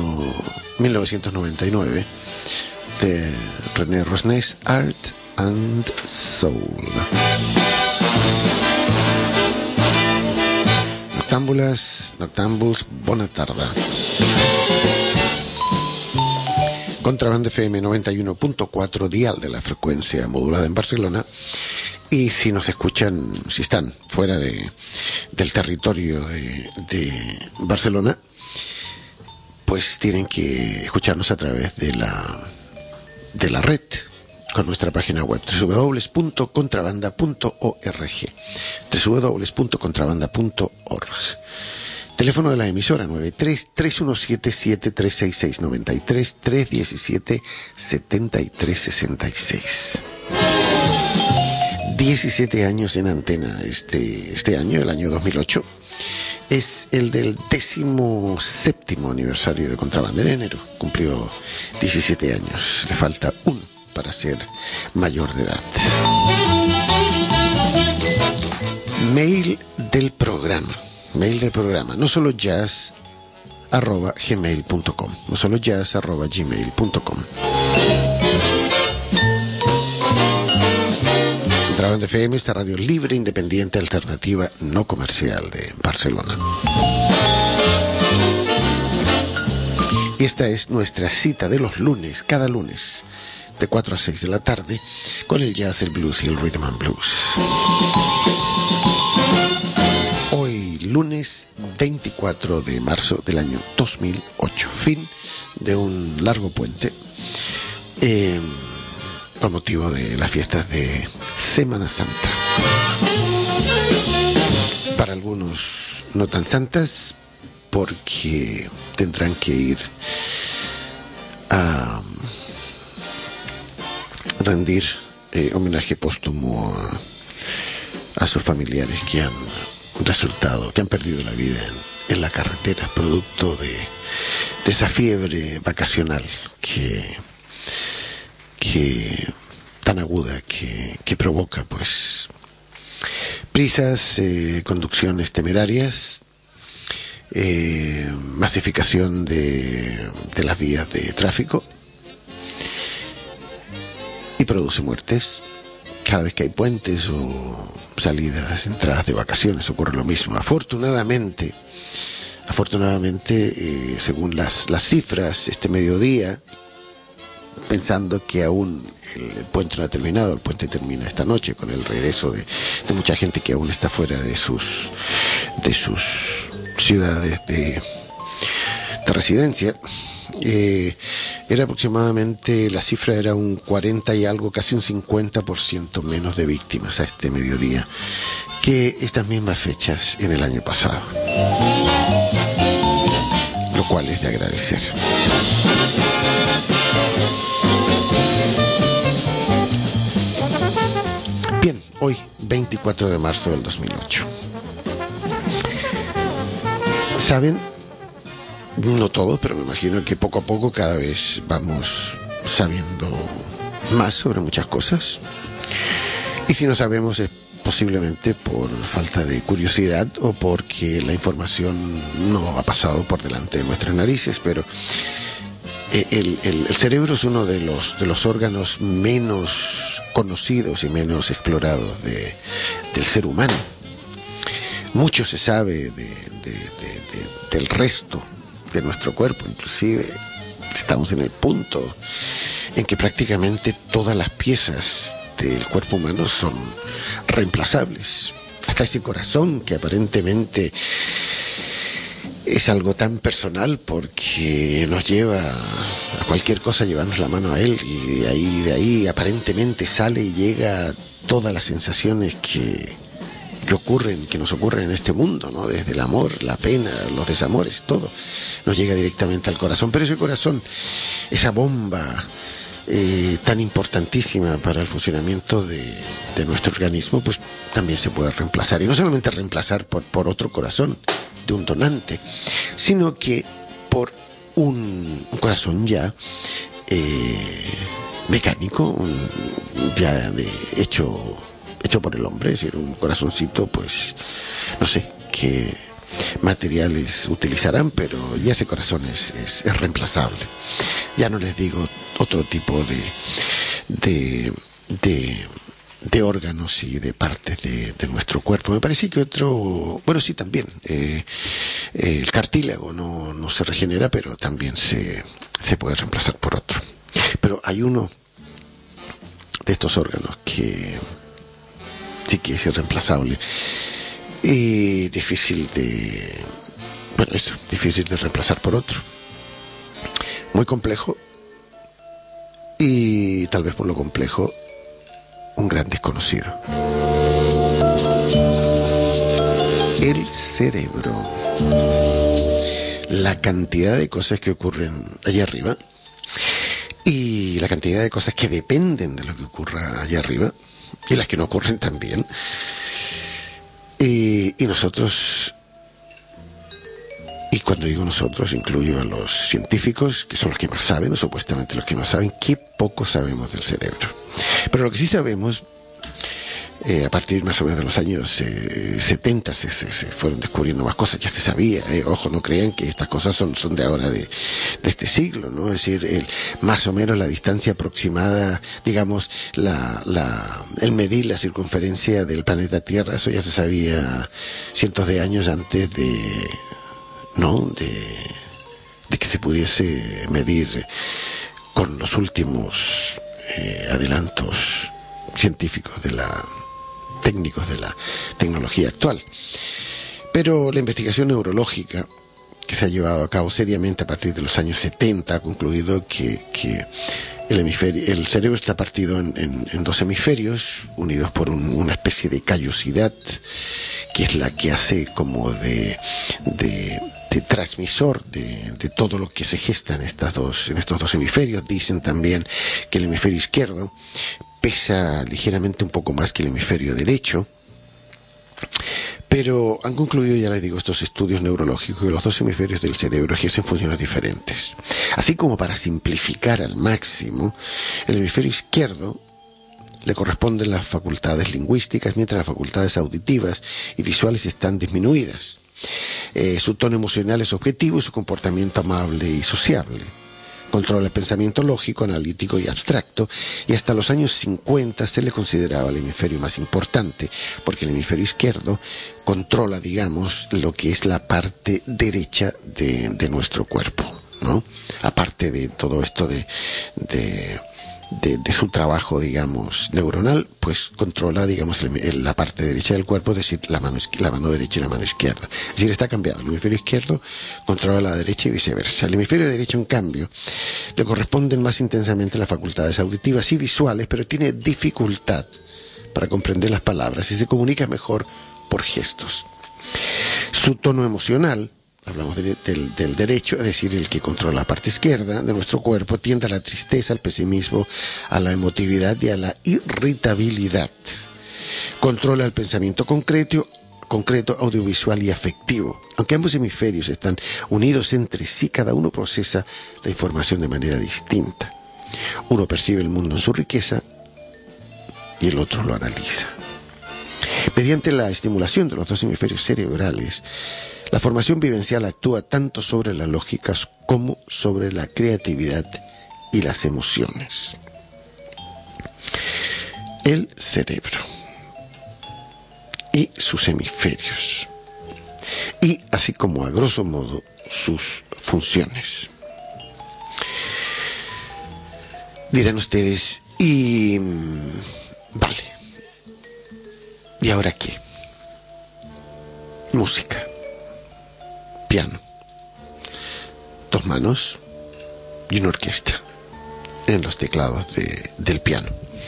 1999 de René Rosnes, Art and Soul. Noctambuls, bona tarda. Contrabanda FM 91.4, dial de la frecuencia modulada en Barcelona. Y si nos escuchan, si están fuera del territorio de Barcelona, pues tienen que escucharnos a través de la red, con nuestra página web www.contrabanda.org, www.contrabanda.org. Teléfono de la emisora 93-317-736-693, 317-7366. 17 años en antena este año, el año 2008. Es el del 17º aniversario de Contrabanda. En enero cumplió 17 años. Le falta uno para ser mayor de edad. Mail del programa, no solo jazz @gmail.com, no solo jazz @gmail.com. Contrabanda FM, esta radio libre, independiente, alternativa, no comercial de Barcelona. Y esta es nuestra cita de los lunes, cada lunes, de 4 a 6 de la tarde, con el jazz, el blues y el rhythm and blues. Hoy, lunes 24 de marzo del año 2008, fin de un largo puente, por motivo de las fiestas de Semana Santa. Para algunos no tan santas, porque tendrán que ir a rendir homenaje póstumo a sus familiares que han perdido la vida en la carretera, producto de esa fiebre vacacional que tan aguda que provoca pues prisas, conducciones temerarias, masificación de las vías de tráfico, y produce muertes. Cada vez que hay puentes o salidas, entradas de vacaciones, ocurre lo mismo. Afortunadamente, según las cifras, este mediodía, pensando que aún el puente no ha terminado, el puente termina esta noche con el regreso de mucha gente que aún está fuera de sus ciudades de residencia. Era aproximadamente, la cifra era un 40 y algo, casi un 50% menos de víctimas a este mediodía que estas mismas fechas en el año pasado, lo cual es de agradecer. Bien, hoy 24 de marzo del 2008. ¿Saben? No todo, pero me imagino que poco a poco cada vez vamos sabiendo más sobre muchas cosas. Y si no sabemos es posiblemente por falta de curiosidad o porque la información no ha pasado por delante de nuestras narices, pero el cerebro es uno de los órganos menos conocidos y menos explorados del ser humano. Mucho se sabe del resto de nuestro cuerpo, inclusive estamos en el punto en que prácticamente todas las piezas del cuerpo humano son reemplazables. Hasta ese corazón, que aparentemente es algo tan personal porque nos lleva a cualquier cosa, llevarnos la mano a él, y de ahí aparentemente sale y llega todas las sensaciones que nos ocurren en este mundo, ¿no? Desde el amor, la pena, los desamores, todo nos llega directamente al corazón. Pero ese corazón, esa bomba tan importantísima para el funcionamiento de nuestro organismo, pues también se puede reemplazar. Y no solamente reemplazar por otro corazón, de un donante, sino que por un corazón ya mecánico, ya hecho por el hombre, es decir, un corazoncito, pues, no sé qué materiales utilizarán, pero ya ese corazón es reemplazable. Ya no les digo otro tipo de órganos y de partes de nuestro cuerpo. Me parece que bueno, sí, también el cartílago no se regenera, pero también se puede reemplazar por otro. Pero hay uno de estos órganos que sí que es irreemplazable y difícil de reemplazar por otro. Muy complejo, y tal vez por lo complejo, un gran desconocido. El cerebro. La cantidad de cosas que ocurren allá arriba y la cantidad de cosas que dependen de lo que ocurra allá arriba y las que no ocurren también. Y nosotros, y cuando digo nosotros, incluyo a los científicos, que son los que más saben, o supuestamente los que más saben, qué poco sabemos del cerebro. Pero lo que sí sabemos, a partir más o menos de los años 70 se fueron descubriendo más cosas, ya se sabía, ojo, no crean que estas cosas son de ahora, de este siglo, ¿no? Es decir, más o menos la distancia aproximada, digamos, el medir la circunferencia del planeta Tierra, eso ya se sabía cientos de años antes de que se pudiese medir con los últimos adelantos científicos técnicos de la tecnología actual. Pero la investigación neurológica que se ha llevado a cabo seriamente a partir de los años 70 ha concluido que el cerebro está partido en dos hemisferios unidos por una especie de callosidad que es la que hace como de transmisor de todo lo que se gesta en estos dos hemisferios. Dicen también que el hemisferio izquierdo pesa ligeramente un poco más que el hemisferio derecho, pero han concluido, ya les digo, estos estudios neurológicos que los dos hemisferios del cerebro ejercen funciones diferentes. Así como, para simplificar al máximo, el hemisferio izquierdo le corresponden las facultades lingüísticas, mientras las facultades auditivas y visuales están disminuidas. Su tono emocional es objetivo y su comportamiento amable y sociable. Controla el pensamiento lógico, analítico y abstracto, y hasta los años 50 se le consideraba el hemisferio más importante, porque el hemisferio izquierdo controla, digamos, lo que es la parte derecha de nuestro cuerpo, ¿no? Aparte de todo esto de su trabajo, digamos, neuronal, pues controla, digamos, la parte derecha del cuerpo, es decir, la mano derecha y la mano izquierda. Es decir, está cambiado. El hemisferio izquierdo controla la derecha y viceversa. El hemisferio derecho, en cambio, le corresponden más intensamente las facultades auditivas y visuales, pero tiene dificultad para comprender las palabras y se comunica mejor por gestos. Su tono emocional, hablamos del derecho, es decir, el que controla la parte izquierda de nuestro cuerpo, tiende a la tristeza, al pesimismo, a la emotividad y a la irritabilidad. Controla el pensamiento concreto, audiovisual y afectivo. Aunque ambos hemisferios están unidos entre sí, cada uno procesa la información de manera distinta. Uno percibe el mundo en su riqueza y el otro lo analiza. Mediante la estimulación de los dos hemisferios cerebrales, la formación vivencial actúa tanto sobre las lógicas como sobre la creatividad y las emociones. El cerebro y sus hemisferios, y así como a grosso modo sus funciones. Dirán ustedes, vale, ¿y ahora qué? Música, piano, dos manos y una orquesta en los teclados del piano.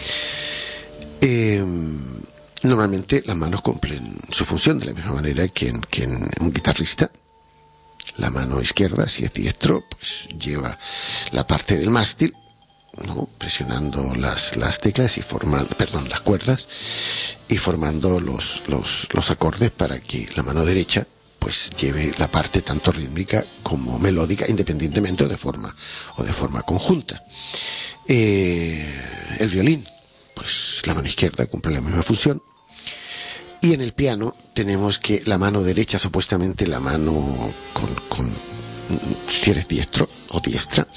Normalmente las manos cumplen su función de la misma manera que en un guitarrista. La mano izquierda, si es diestro, pues lleva la parte del mástil, ¿no? Presionando las teclas y las cuerdas, y formando los acordes para que la mano derecha pues lleve la parte tanto rítmica como melódica, independientemente o de forma conjunta. El violín, pues la mano izquierda cumple la misma función. Y en el piano tenemos que la mano derecha, supuestamente la mano si eres diestro o diestra,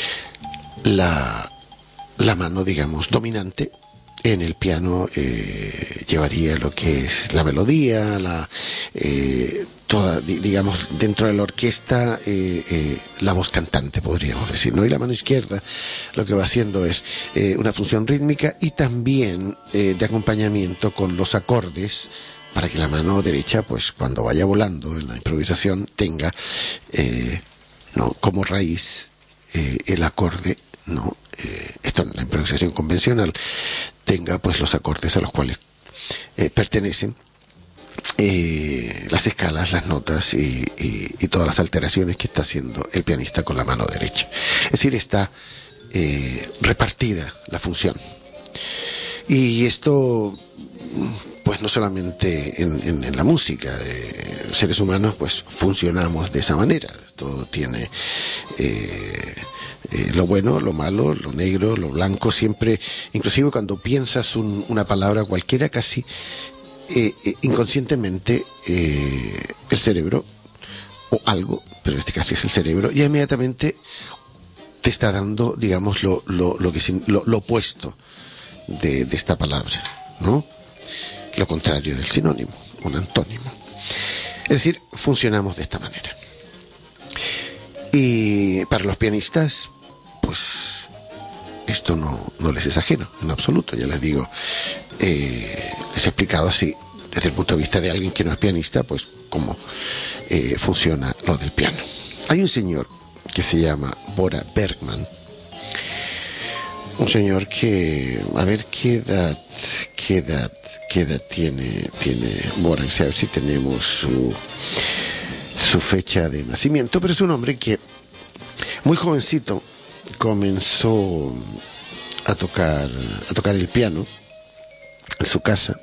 la mano, digamos, dominante en el piano llevaría lo que es la melodía, toda, digamos, dentro de la orquesta, la voz cantante, podríamos decir, ¿no? Y la mano izquierda lo que va haciendo es una función rítmica y también de acompañamiento con los acordes, para que la mano derecha, pues cuando vaya volando en la improvisación, tenga ¿no? como raíz el acorde, ¿no? Esto en la improvisación convencional, tenga pues los acordes a los cuales pertenecen las escalas, las notas y todas las alteraciones que está haciendo el pianista con la mano derecha. Es decir, está repartida la función. Y esto, pues no solamente en la música, seres humanos pues funcionamos de esa manera. Todo tiene lo bueno, lo malo, lo negro, lo blanco, siempre, inclusive cuando piensas una palabra cualquiera, casi inconscientemente el cerebro, o algo, pero en este caso es el cerebro, ya inmediatamente te está dando, digamos, lo opuesto de esta palabra, ¿no? Lo contrario del sinónimo, un antónimo. Es decir, funcionamos de esta manera. Y para los pianistas, pues esto no les es ajeno en absoluto, ya les digo. Les he explicado así, desde el punto de vista de alguien que no es pianista, pues cómo funciona lo del piano. Hay un señor que se llama Bora Bergman, un señor que, a ver qué edad tiene Bora, a ver si tenemos su fecha de nacimiento, pero es un hombre que muy jovencito comenzó a tocar el piano en su casa,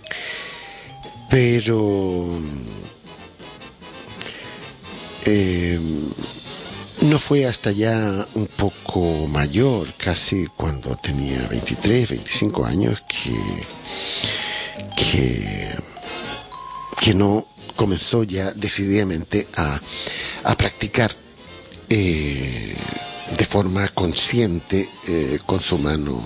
pero no fue hasta ya un poco mayor, casi cuando tenía 23, 25 años, que no comenzó ya decididamente a practicar de forma consciente con su mano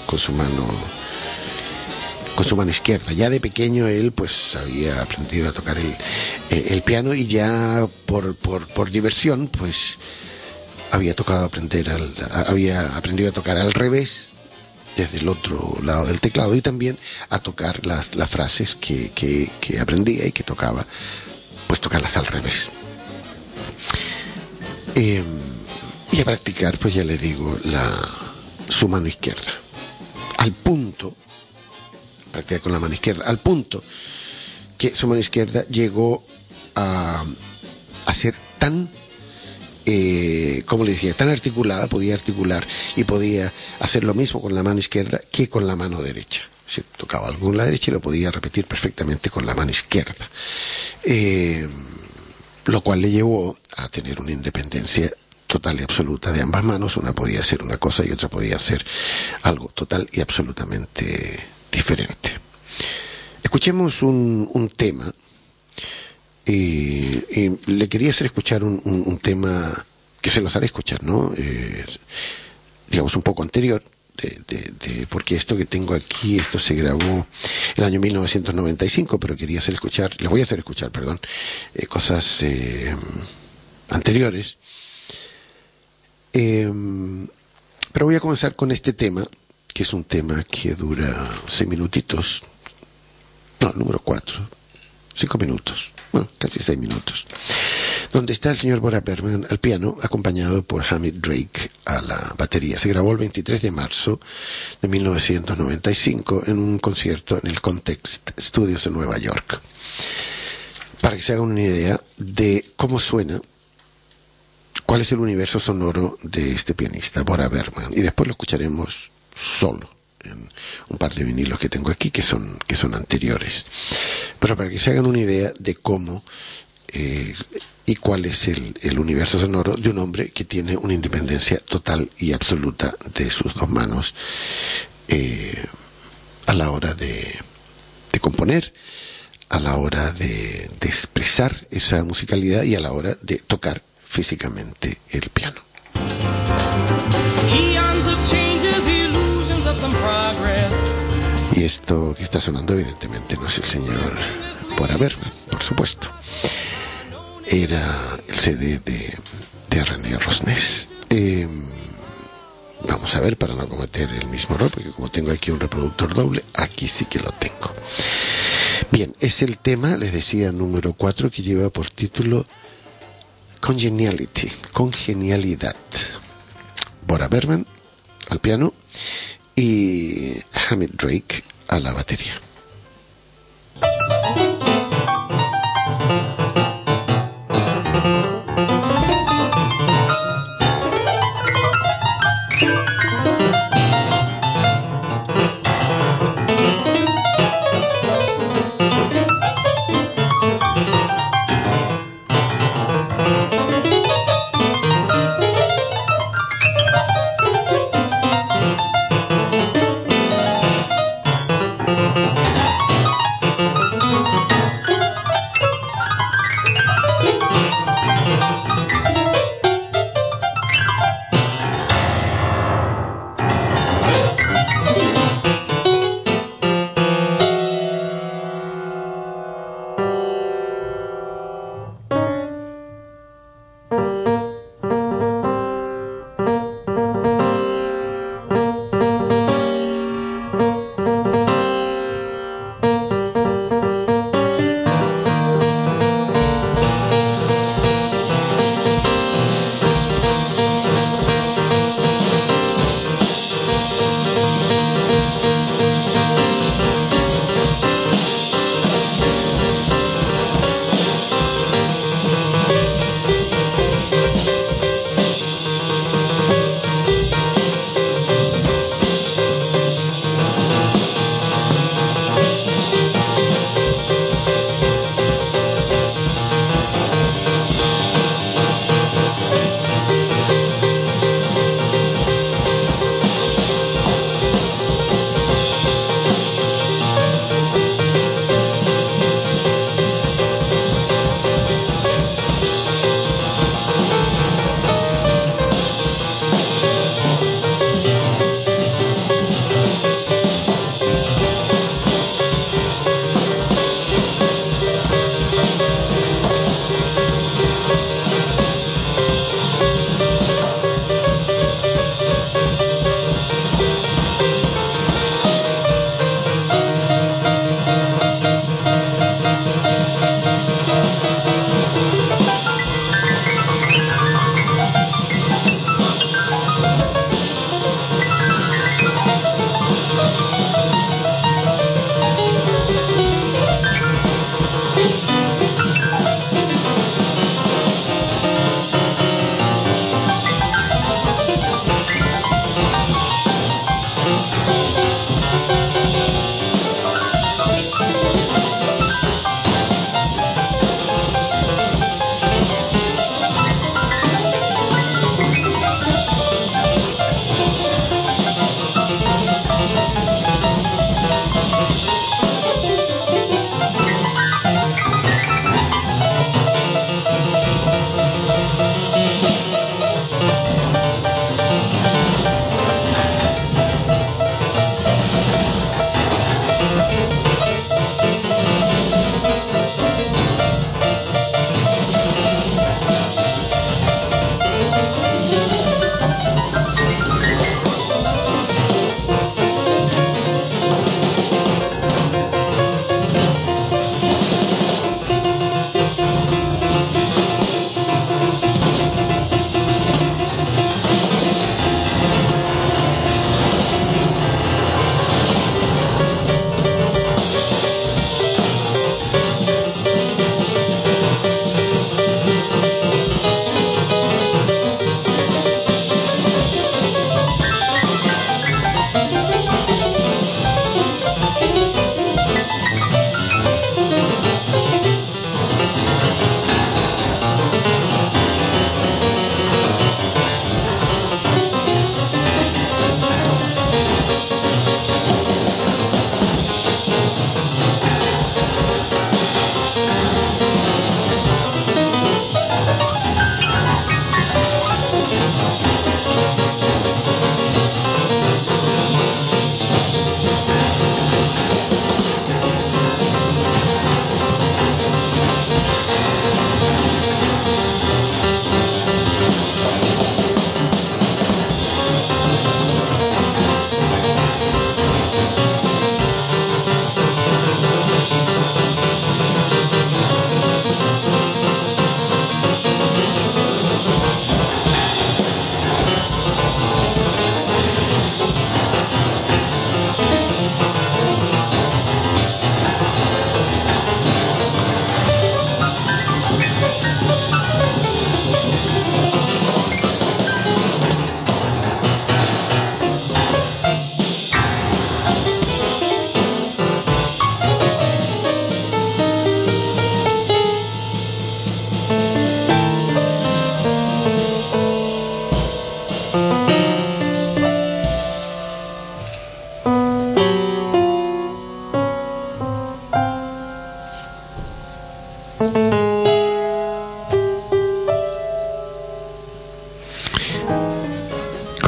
izquierda. Ya de pequeño él pues había aprendido a tocar el piano, y ya por diversión pues había aprendido a tocar al revés, desde el otro lado del teclado, y también a tocar las frases que aprendía y que tocaba, pues tocarlas al revés. Y a practicar, pues ya le digo, su mano izquierda. Al punto, practicar con la mano izquierda, al punto que su mano izquierda llegó a ser tan, como le decía, tan articulada, podía articular y podía hacer lo mismo con la mano izquierda que con la mano derecha. Si tocaba algo con la derecha y lo podía repetir perfectamente con la mano izquierda. Lo cual le llevó a tener una independencia total y absoluta de ambas manos. Una podía hacer una cosa y otra podía hacer algo total y absolutamente diferente. Escuchemos un tema, y le quería hacer escuchar un tema que se los haré escuchar, ¿no? Digamos un poco anterior, porque esto que tengo aquí, esto se grabó en el año 1995, pero les voy a hacer escuchar, cosas anteriores. Pero voy a comenzar con este tema, que es un tema que dura 6 minutitos, no, número 4, 5 minutos, bueno, casi 6 minutos, donde está el señor Bora Bergman al piano, acompañado por Hamid Drake a la batería. Se grabó el 23 de marzo de 1995 en un concierto en el Context Studios en Nueva York. Para que se hagan una idea de cómo suena, cuál es el universo sonoro de este pianista, Bora Bergman, y después lo escucharemos solo en un par de vinilos que tengo aquí que son anteriores, pero para que se hagan una idea de cómo y cuál es el universo sonoro de un hombre que tiene una independencia total y absoluta de sus dos manos a la hora de componer, a la hora de expresar esa musicalidad y a la hora de tocar físicamente el piano. Y esto que está sonando evidentemente no es el señor Bora Berman, por supuesto. Era el CD de René Rosnes. Vamos a ver, para no cometer el mismo error, porque como tengo aquí un reproductor doble, aquí sí que lo tengo. Bien, es el tema, les decía, número 4, que lleva por título Congeniality, congenialidad. Bora Berman al piano y Hamid Drake a la batería.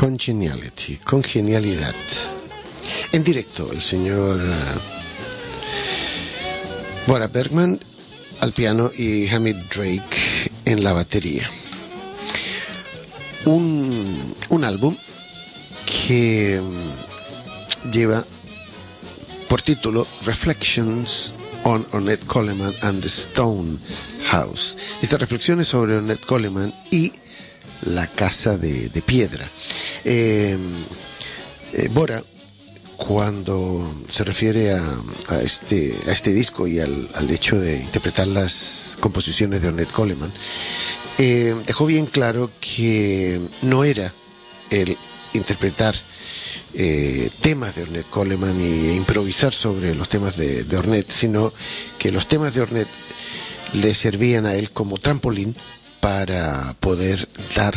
Congeniality, congenialidad. En directo, el señor Bora Bergman al piano y Hamid Drake en la batería. Un álbum que lleva por título Reflections on Ornette Coleman and the Stone House. Estas reflexiones sobre Ornette Coleman y la casa de piedra. Bora, cuando se refiere a este disco y al hecho de interpretar las composiciones de Ornette Coleman, dejó bien claro que no era el interpretar temas de Ornette Coleman e improvisar sobre los temas de Ornette, sino que los temas de Ornette le servían a él como trampolín para poder dar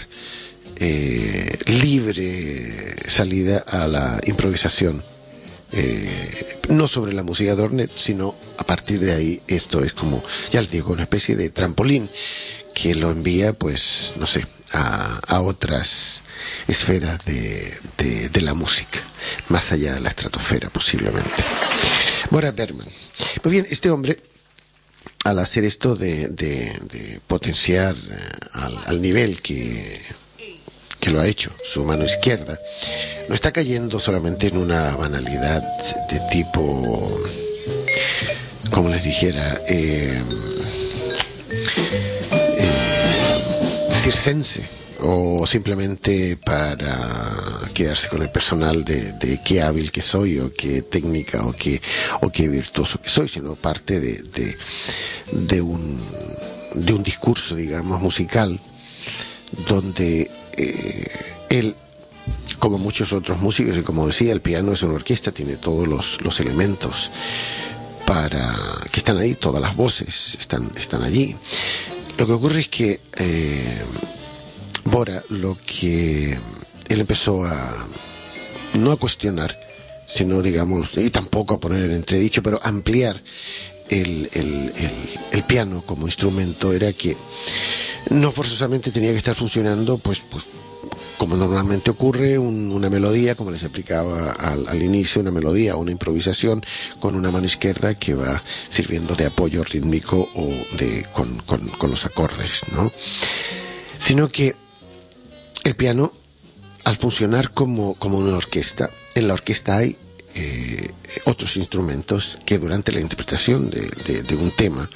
libre salida a la improvisación, no sobre la música de Ornette, sino a partir de ahí. Esto es como, ya les digo, una especie de trampolín que lo envía, pues, no sé, a otras esferas de la música, más allá de la estratosfera posiblemente. Bora Bergman. Pues bien, este hombre, al hacer esto de potenciar al nivel que lo ha hecho su mano izquierda, no está cayendo solamente en una banalidad de tipo, como les dijera, circense, o simplemente para quedarse con el personal de qué hábil que soy, o qué técnica, o qué virtuoso que soy, sino parte de un discurso, digamos, musical, donde él, como muchos otros músicos, y como decía, el piano es una orquesta, tiene todos los elementos que están ahí, todas las voces están allí. Lo que ocurre es que Bora, lo que él empezó no a cuestionar, sino, digamos, y tampoco a poner en entredicho, pero a ampliar el piano como instrumento, era que no forzosamente tenía que estar funcionando pues como normalmente ocurre, una melodía, como les explicaba al inicio, una melodía o una improvisación con una mano izquierda que va sirviendo de apoyo rítmico o con los acordes, ¿no? Sino que el piano, al funcionar como una orquesta, en la orquesta hay otros instrumentos que durante la interpretación de un tema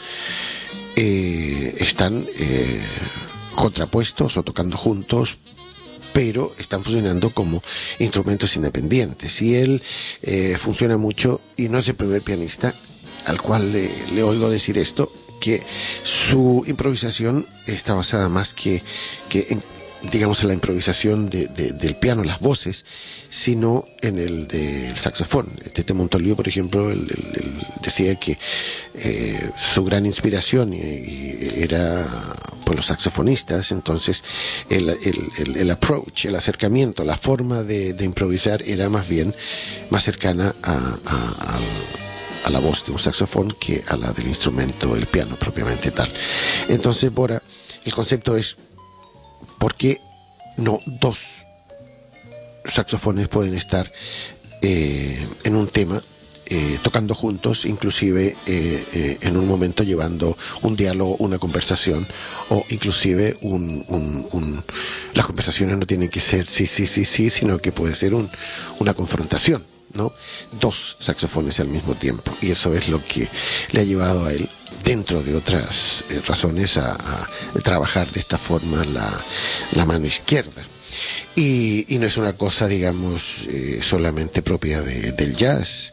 están contrapuestos o tocando juntos, pero están funcionando como instrumentos independientes. Y él funciona mucho, y no es el primer pianista al cual le oigo decir esto, que su improvisación está basada más que en, digamos, en la improvisación del piano, las voces, sino en el del saxofón. Tete Montoliu, por ejemplo, él decía que su gran inspiración era por los saxofonistas. Entonces el approach, el acercamiento, la forma de improvisar era más bien más cercana a la voz de un saxofón que a la del instrumento, el piano propiamente tal. Entonces, Bora, el concepto es: ¿por qué no dos saxofones pueden estar en un tema tocando juntos, inclusive en un momento llevando un diálogo, una conversación, o inclusive las conversaciones no tienen que ser sí, sino que puede ser una confrontación, ¿no? Dos saxofones al mismo tiempo. Y eso es lo que le ha llevado a él, dentro de otras razones, a trabajar de esta forma la mano izquierda. Y no es una cosa, digamos, solamente propia del jazz.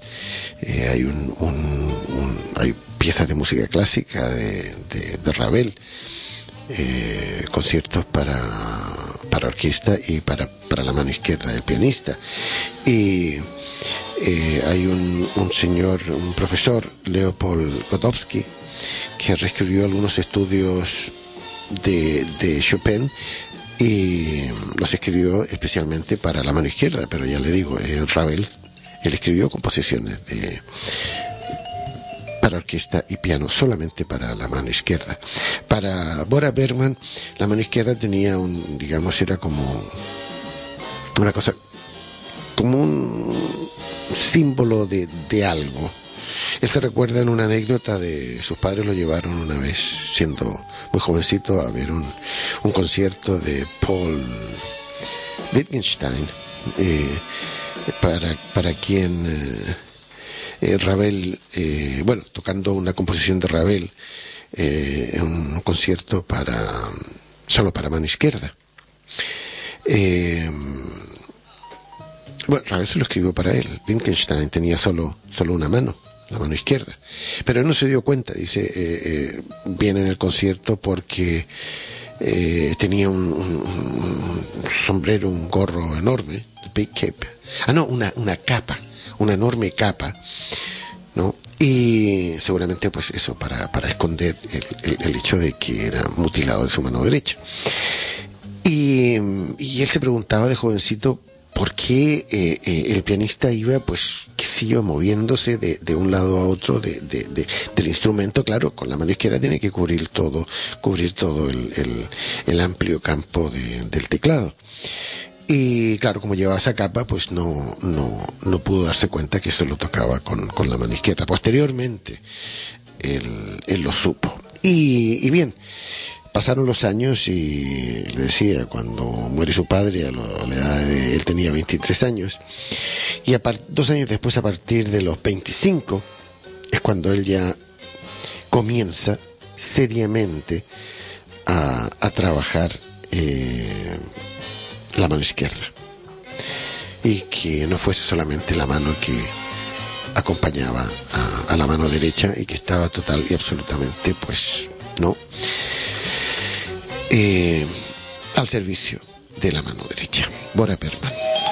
Hay piezas de música clásica de Ravel, conciertos para orquesta y para la mano izquierda del pianista. Y hay un profesor, Leopold Godowski, que reescribió algunos estudios de Chopin, y los escribió especialmente para la mano izquierda. Pero ya le digo, Ravel, él escribió composiciones para orquesta y piano solamente para la mano izquierda. Para Bora Bergman, la mano izquierda tenía era como una cosa como un símbolo de algo. Él se recuerda en una anécdota de sus padres lo llevaron una vez, siendo muy jovencito, a ver un concierto de Paul Wittgenstein, para quien Ravel, tocando una composición de Ravel, un concierto solo para mano izquierda. Ravel se lo escribió para él. Wittgenstein tenía solo una mano, la mano izquierda, pero él no se dio cuenta, dice, viene en el concierto porque tenía un sombrero, un gorro enorme, big cape, una capa, una enorme capa, ¿no? Y seguramente pues eso para esconder el hecho de que era mutilado de su mano derecha. Y él se preguntaba de jovencito por qué el pianista iba, pues, qué sé yo, moviéndose de un lado a otro del instrumento. Claro, con la mano izquierda tiene que cubrir todo el amplio campo del teclado. Y claro, como llevaba esa capa, pues no pudo darse cuenta que eso lo tocaba con la mano izquierda. Posteriormente, él lo supo. Y bien, pasaron los años y le decía, cuando muere su padre, a la edad de él tenía 23 años, y 2 años después, a partir de los 25, es cuando él ya comienza seriamente a trabajar la mano izquierda, y que no fuese solamente la mano que acompañaba a la mano derecha y que estaba total y absolutamente, pues, no al servicio de la mano derecha. Bora Berman.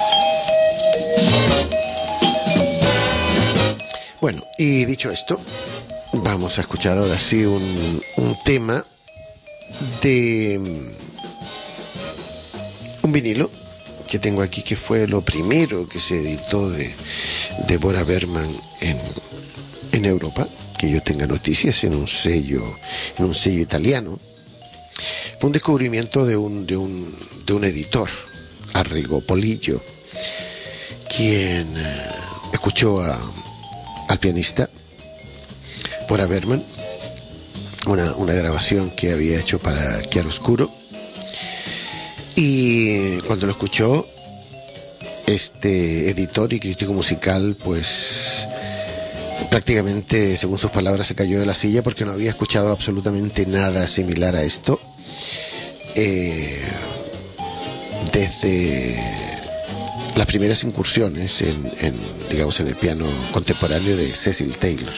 Bueno, y dicho esto, vamos a escuchar ahora sí un tema de un vinilo que tengo aquí, que fue lo primero que se editó de Bora Berman en Europa, que yo tenga noticias, en un sello italiano. Fue un descubrimiento de un editor, Arrigo Polillo, quien escuchó al pianista Bora Berman, una grabación que había hecho para Chiaroscuro, y cuando lo escuchó, este editor y crítico musical, pues prácticamente, según sus palabras, se cayó de la silla porque no había escuchado absolutamente nada similar a esto desde las primeras incursiones digamos, en el piano contemporáneo de Cecil Taylor.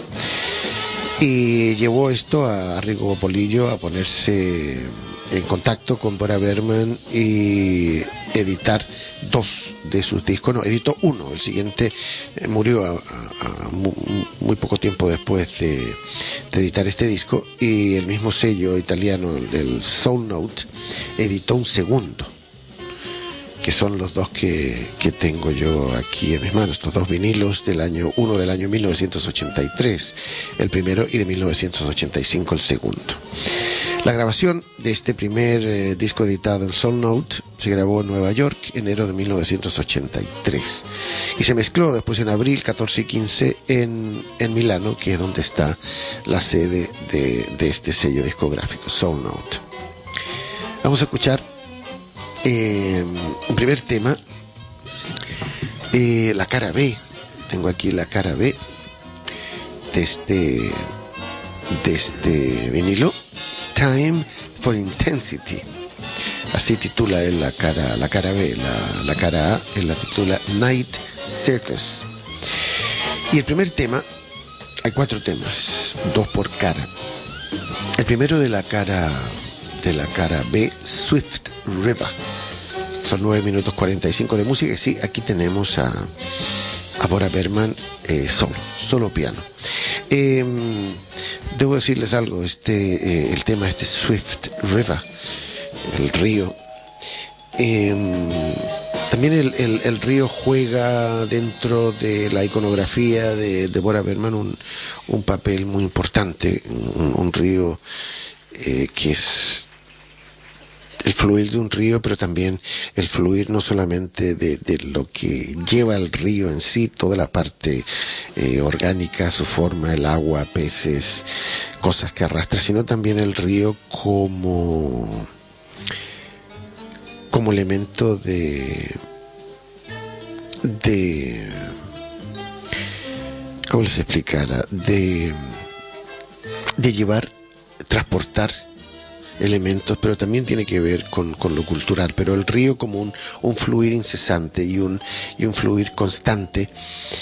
Y llevó esto a Arrigo Polillo a ponerse en contacto con Bora Berman y editar 2 de sus discos. No, editó 1, el siguiente murió muy poco tiempo después de editar este disco, y el mismo sello italiano, el Soul Note, editó un segundo, que son los 2 que tengo yo aquí en mis manos, estos 2 vinilos, uno del año 1983, el primero, y de 1985 el segundo. La grabación de este primer disco editado en Soul Note se grabó en Nueva York, enero de 1983, y se mezcló después en abril 14 y 15 en Milano, que es donde está la sede de este sello discográfico, Soul Note. Vamos a escuchar un primer tema, la cara B. Tengo aquí la cara B de este vinilo, Time for Intensity. Así titula él la cara B. La cara A él la titula Night Circus. Y el primer tema, hay 4 temas, 2 por cara. El primero de la cara B, Swift River. Son 9 minutos 45 de música. Y sí, aquí tenemos a Bora Berman solo piano. Debo decirles algo, el tema Swift River, el río, también el río juega dentro de la iconografía de Bora Berman un papel muy importante, un río que es el fluir de un río, pero también el fluir no solamente de lo que lleva el río en sí, toda la parte orgánica, su forma, el agua, peces, cosas que arrastra, sino también el río como elemento de ¿cómo les explicara? De llevar, transportar elementos, pero también tiene que ver con lo cultural, pero el río como un fluir incesante y un fluir constante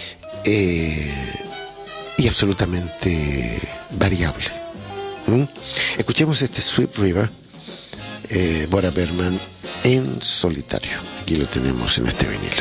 y absolutamente variable. Escuchemos este Sweet River, Bora Berman en solitario. Aquí lo tenemos en este vinilo.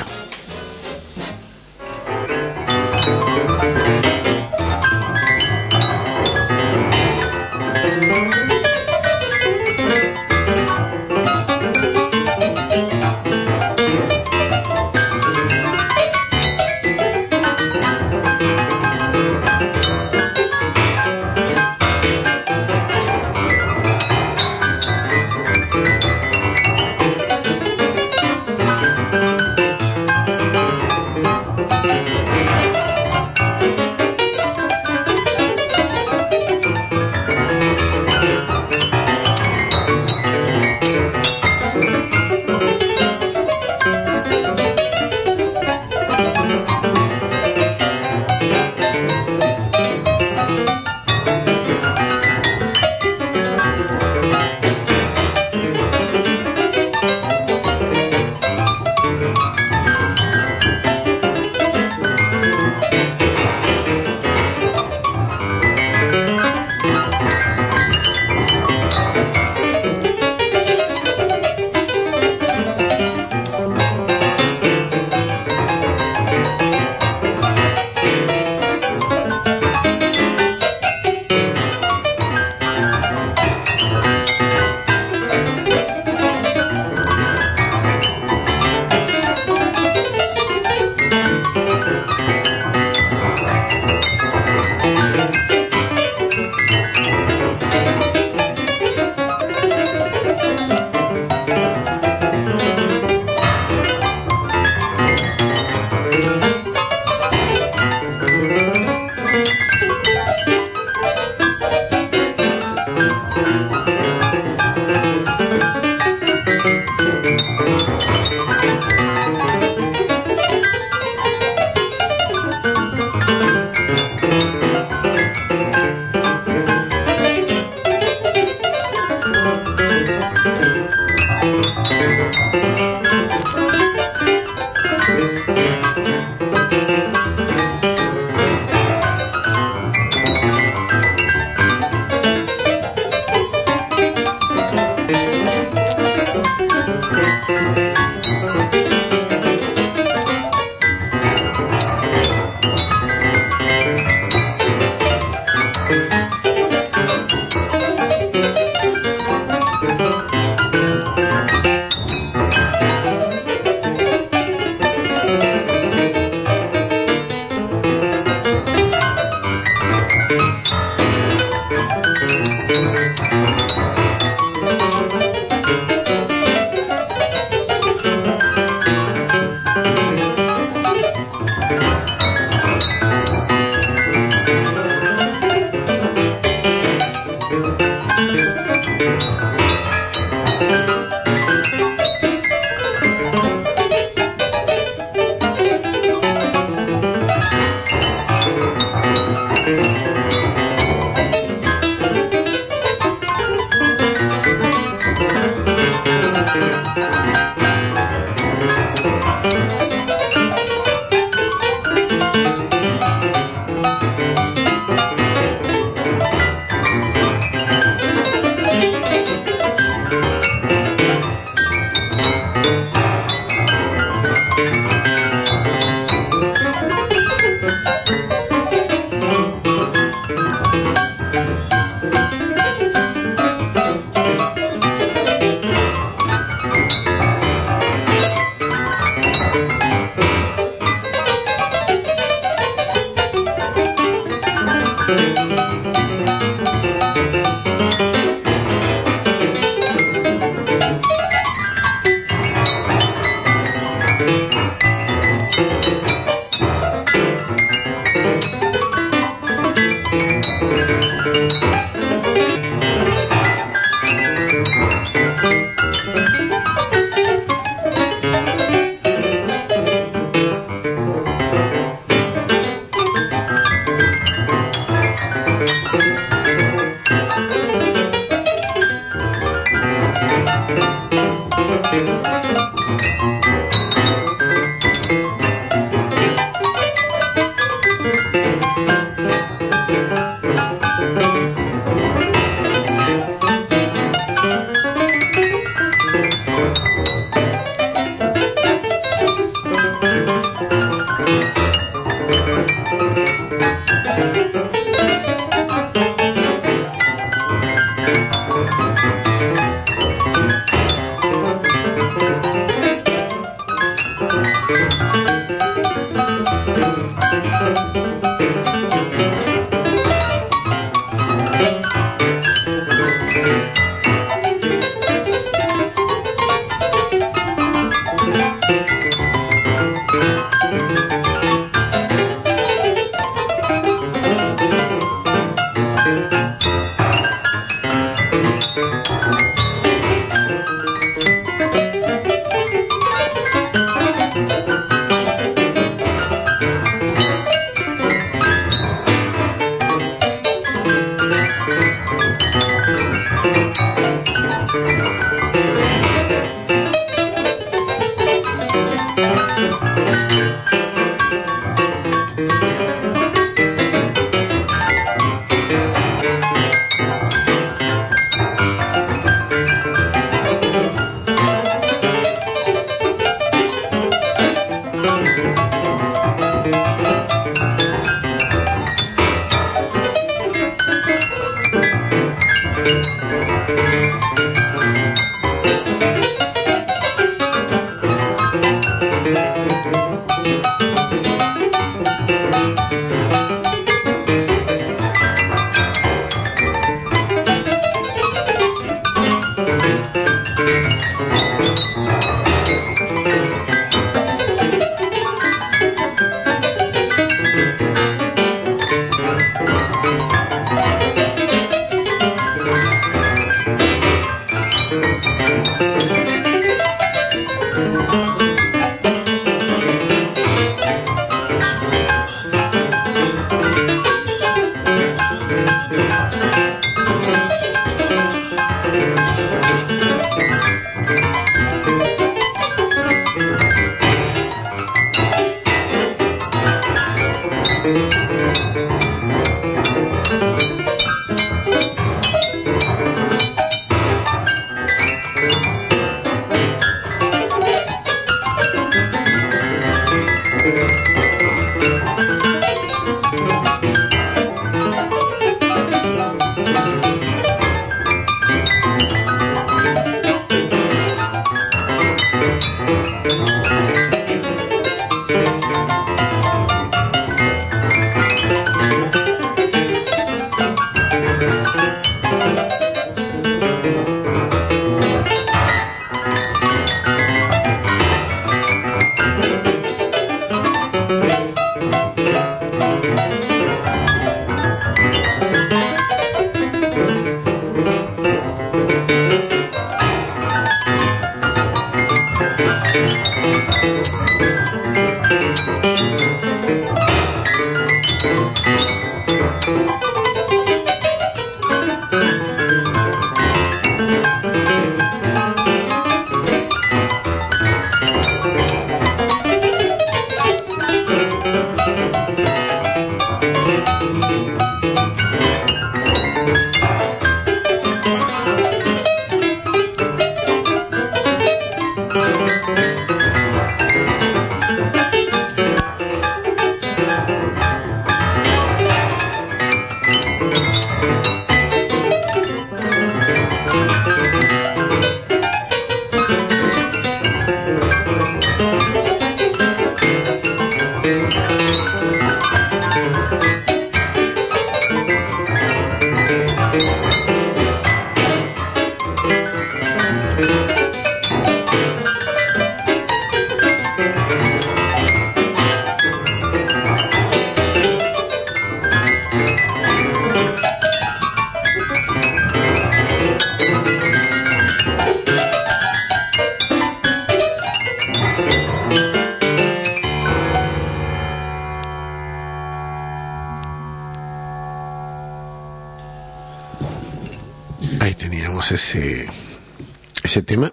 Ahí teníamos ese tema.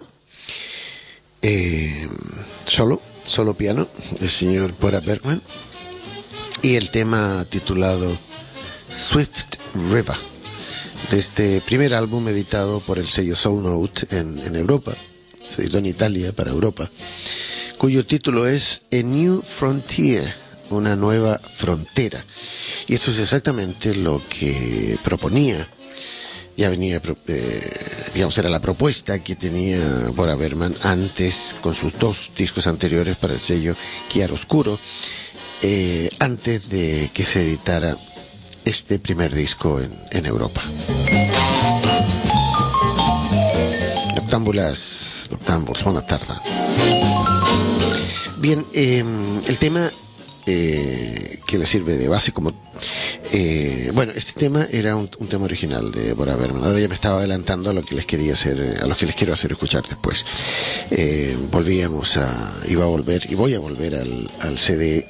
Solo piano, del señor Bora Bergman. Y el tema titulado Swift River, de este primer álbum editado por el sello Soul Note en Europa. Se editó en Italia para Europa, cuyo título es A New Frontier, una nueva frontera. Y esto es exactamente lo que proponía. Ya venía, era la propuesta que tenía Bora Bergman antes, con sus 2 discos anteriores para el sello Chiaroscuro, antes de que se editara este primer disco en Europa. Noctámbulas, buenas tardes. Bien, el tema que le sirve de base como este tema era un tema original de Bora Bergman. Ahora ya me estaba adelantando a lo que les quiero hacer escuchar después. Voy a volver al CD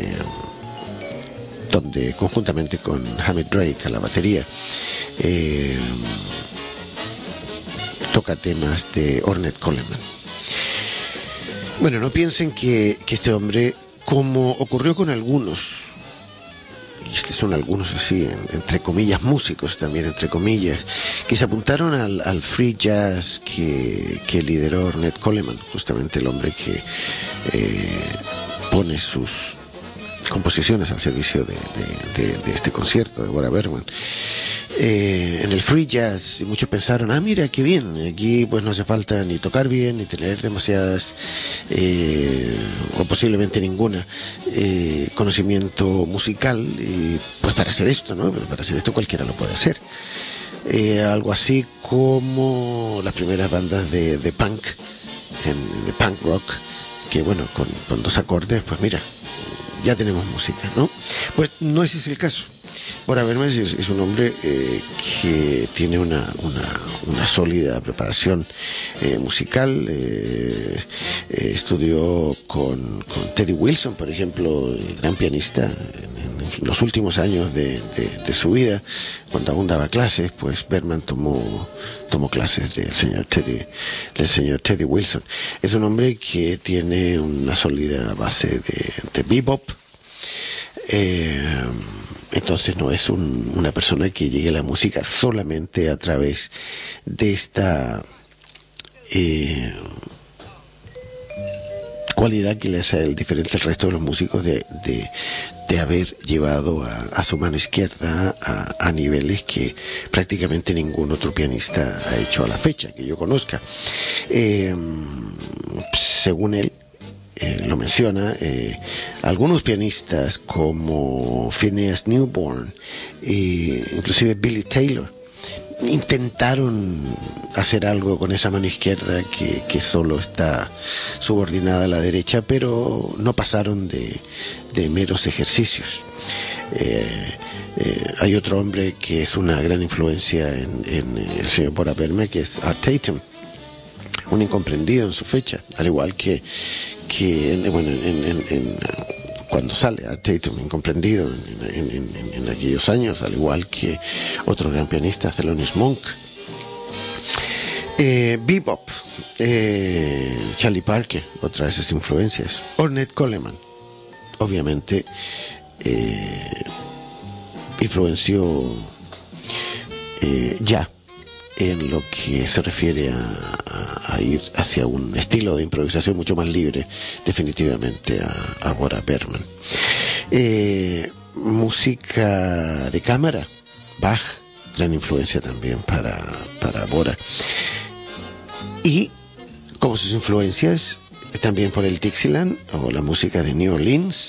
donde conjuntamente con Hammett Drake a la batería toca temas de Ornette Coleman. Bueno, no piensen que este hombre, como ocurrió con algunos, y son algunos así, entre comillas, músicos también, entre comillas, que se apuntaron al free jazz que lideró Ornette Coleman, justamente el hombre que pone sus composiciones al servicio de este concierto de Bora Bergman. En el free jazz muchos pensaron, mira qué bien, aquí pues no hace falta ni tocar bien ni tener demasiadas o posiblemente ninguna conocimiento musical, pues para hacer esto, ¿no? Para hacer esto cualquiera lo puede hacer. Algo así como las primeras bandas de punk, de punk rock, que bueno, con 2 acordes, pues mira, ya tenemos música, ¿no? Pues no ese es el caso. Bora Bergman es un hombre que tiene una sólida preparación musical. Estudió con Teddy Wilson, por ejemplo, gran pianista, en los últimos años de su vida, cuando aún daba clases, pues Bergman tomó clases del señor Teddy Wilson. Es un hombre que tiene una sólida base de bebop. Entonces no es una persona que llegue a la música solamente a través de esta cualidad que le hace el diferente al resto de los músicos de haber llevado a su mano izquierda a niveles que prácticamente ningún otro pianista ha hecho a la fecha, que yo conozca. Según él, lo menciona, algunos pianistas como Phineas Newborn, inclusive Billy Taylor, intentaron hacer algo con esa mano izquierda que solo está subordinada a la derecha, pero no pasaron de meros ejercicios. Hay otro hombre que es una gran influencia en el señor Bora Bergman, que es Art Tatum, un incomprendido en su fecha, al igual que cuando sale Art Tatum, incomprendido en aquellos años, al igual que otro gran pianista, Thelonious Monk. Bebop, Charlie Parker, otra de esas influencias. Ornette Coleman, obviamente, influenció ya en lo que se refiere a ir hacia un estilo de improvisación mucho más libre, definitivamente a Bora Bergman. Música de cámara, Bach, gran influencia también para Bora. Y como sus influencias, también por el Dixieland o la música de New Orleans,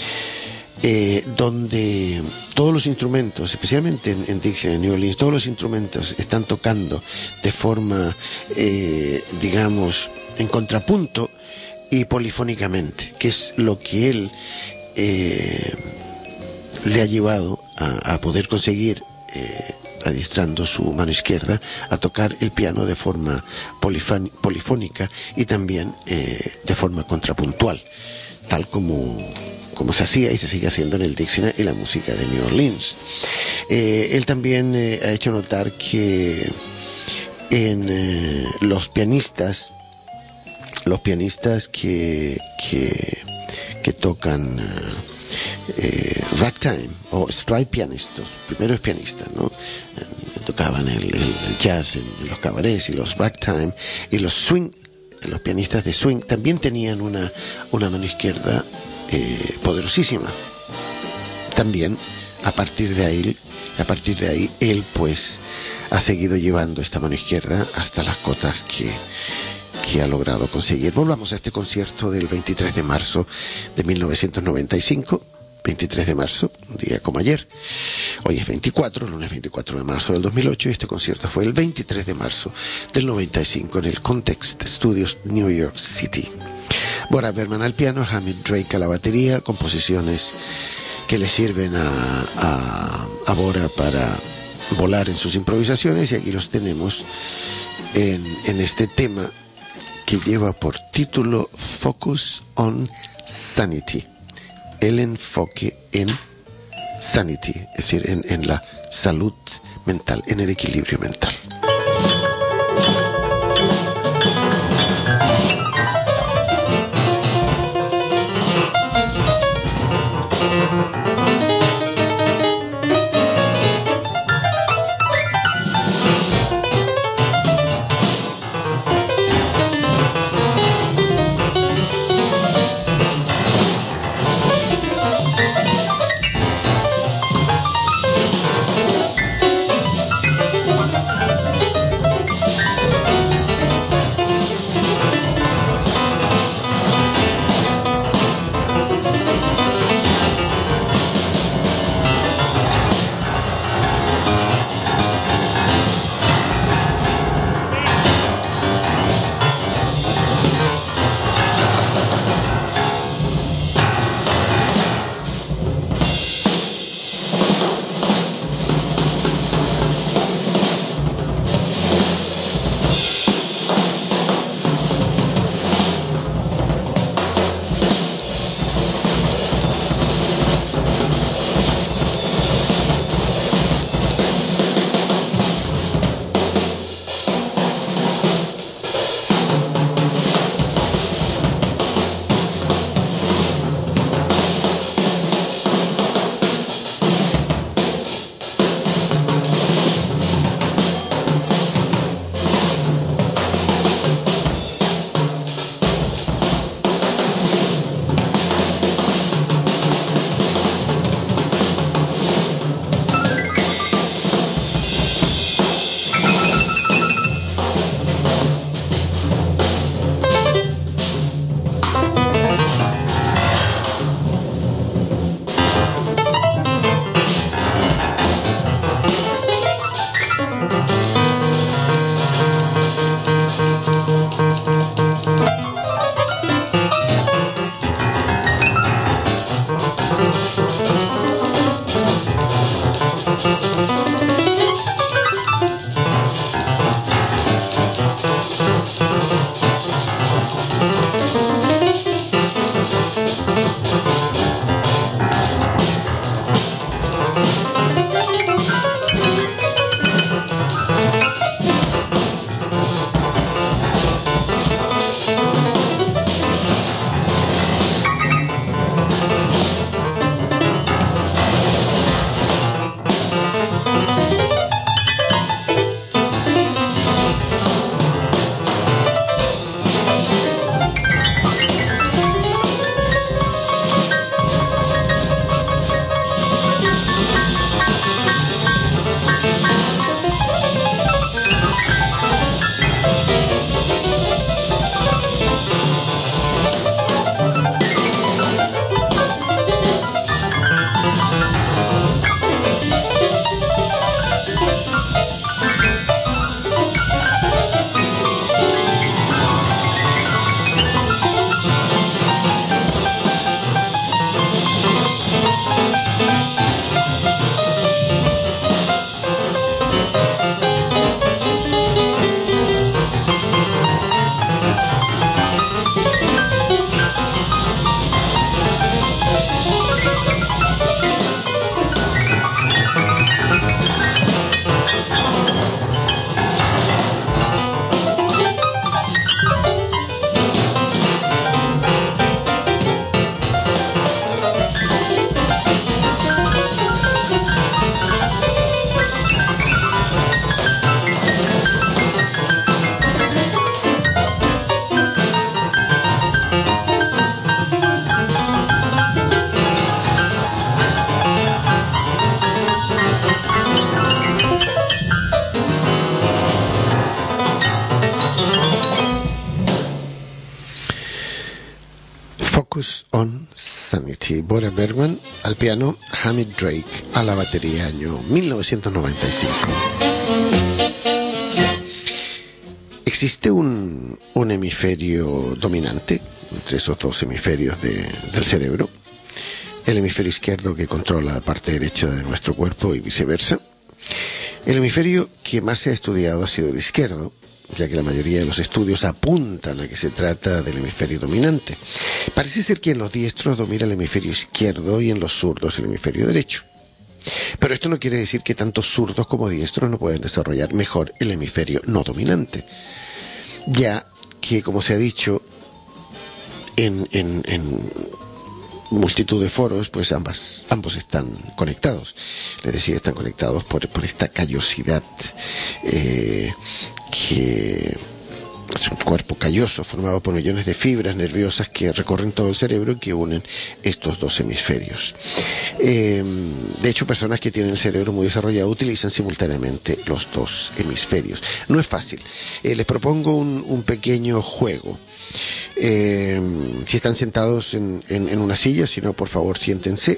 donde todos los instrumentos, especialmente en Dixieland, en New Orleans, todos los instrumentos están tocando de forma, digamos, en contrapunto y polifónicamente, que es lo que él le ha llevado a poder conseguir, adiestrando su mano izquierda, a tocar el piano de forma polifónica y también de forma contrapuntual, tal como se hacía y se sigue haciendo en el Dixieland y la música de New Orleans. Él también ha hecho notar que en los pianistas que tocan ragtime o stride pianists, los primeros pianistas, ¿no? Tocaban el jazz en los cabarets y los ragtime y los swing. Los pianistas de swing también tenían una mano izquierda poderosísima. También a partir de ahí él pues ha seguido llevando esta mano izquierda hasta las cotas que ha logrado conseguir. Volvamos a este concierto del 23 de marzo de 1995, 23 de marzo, un día como ayer. Hoy es 24, lunes 24 de marzo del 2008, y este concierto fue el 23 de marzo del 95 en el Context Studios, New York City. Bora Berman al piano, Hamid Drake a la batería, composiciones que le sirven a Bora para volar en sus improvisaciones, y aquí los tenemos en este tema que lleva por título Focus on Sanity, el enfoque en sanity, es decir, en la salud mental, en el equilibrio mental. Focus on Sanity. Bora Bergman al piano, Hamid Drake a la batería, año 1995. Existe un hemisferio dominante entre esos dos hemisferios del cerebro. El hemisferio izquierdo, que controla la parte derecha de nuestro cuerpo, y viceversa. El hemisferio que más se ha estudiado ha sido el izquierdo, ya que la mayoría de los estudios apuntan a que se trata del hemisferio dominante. Parece ser que en los diestros domina el hemisferio izquierdo y en los zurdos el hemisferio derecho. Pero esto no quiere decir que tanto zurdos como diestros no pueden desarrollar mejor el hemisferio no dominante, ya que, como se ha dicho en multitud de foros, pues ambos están conectados. Les decía, están conectados por esta callosidad, que es un cuerpo calloso formado por millones de fibras nerviosas que recorren todo el cerebro y que unen estos dos hemisferios. De hecho, personas que tienen el cerebro muy desarrollado utilizan simultáneamente los dos hemisferios. No es fácil. Les propongo un pequeño juego. Si están sentados en una silla, si no, por favor, siéntense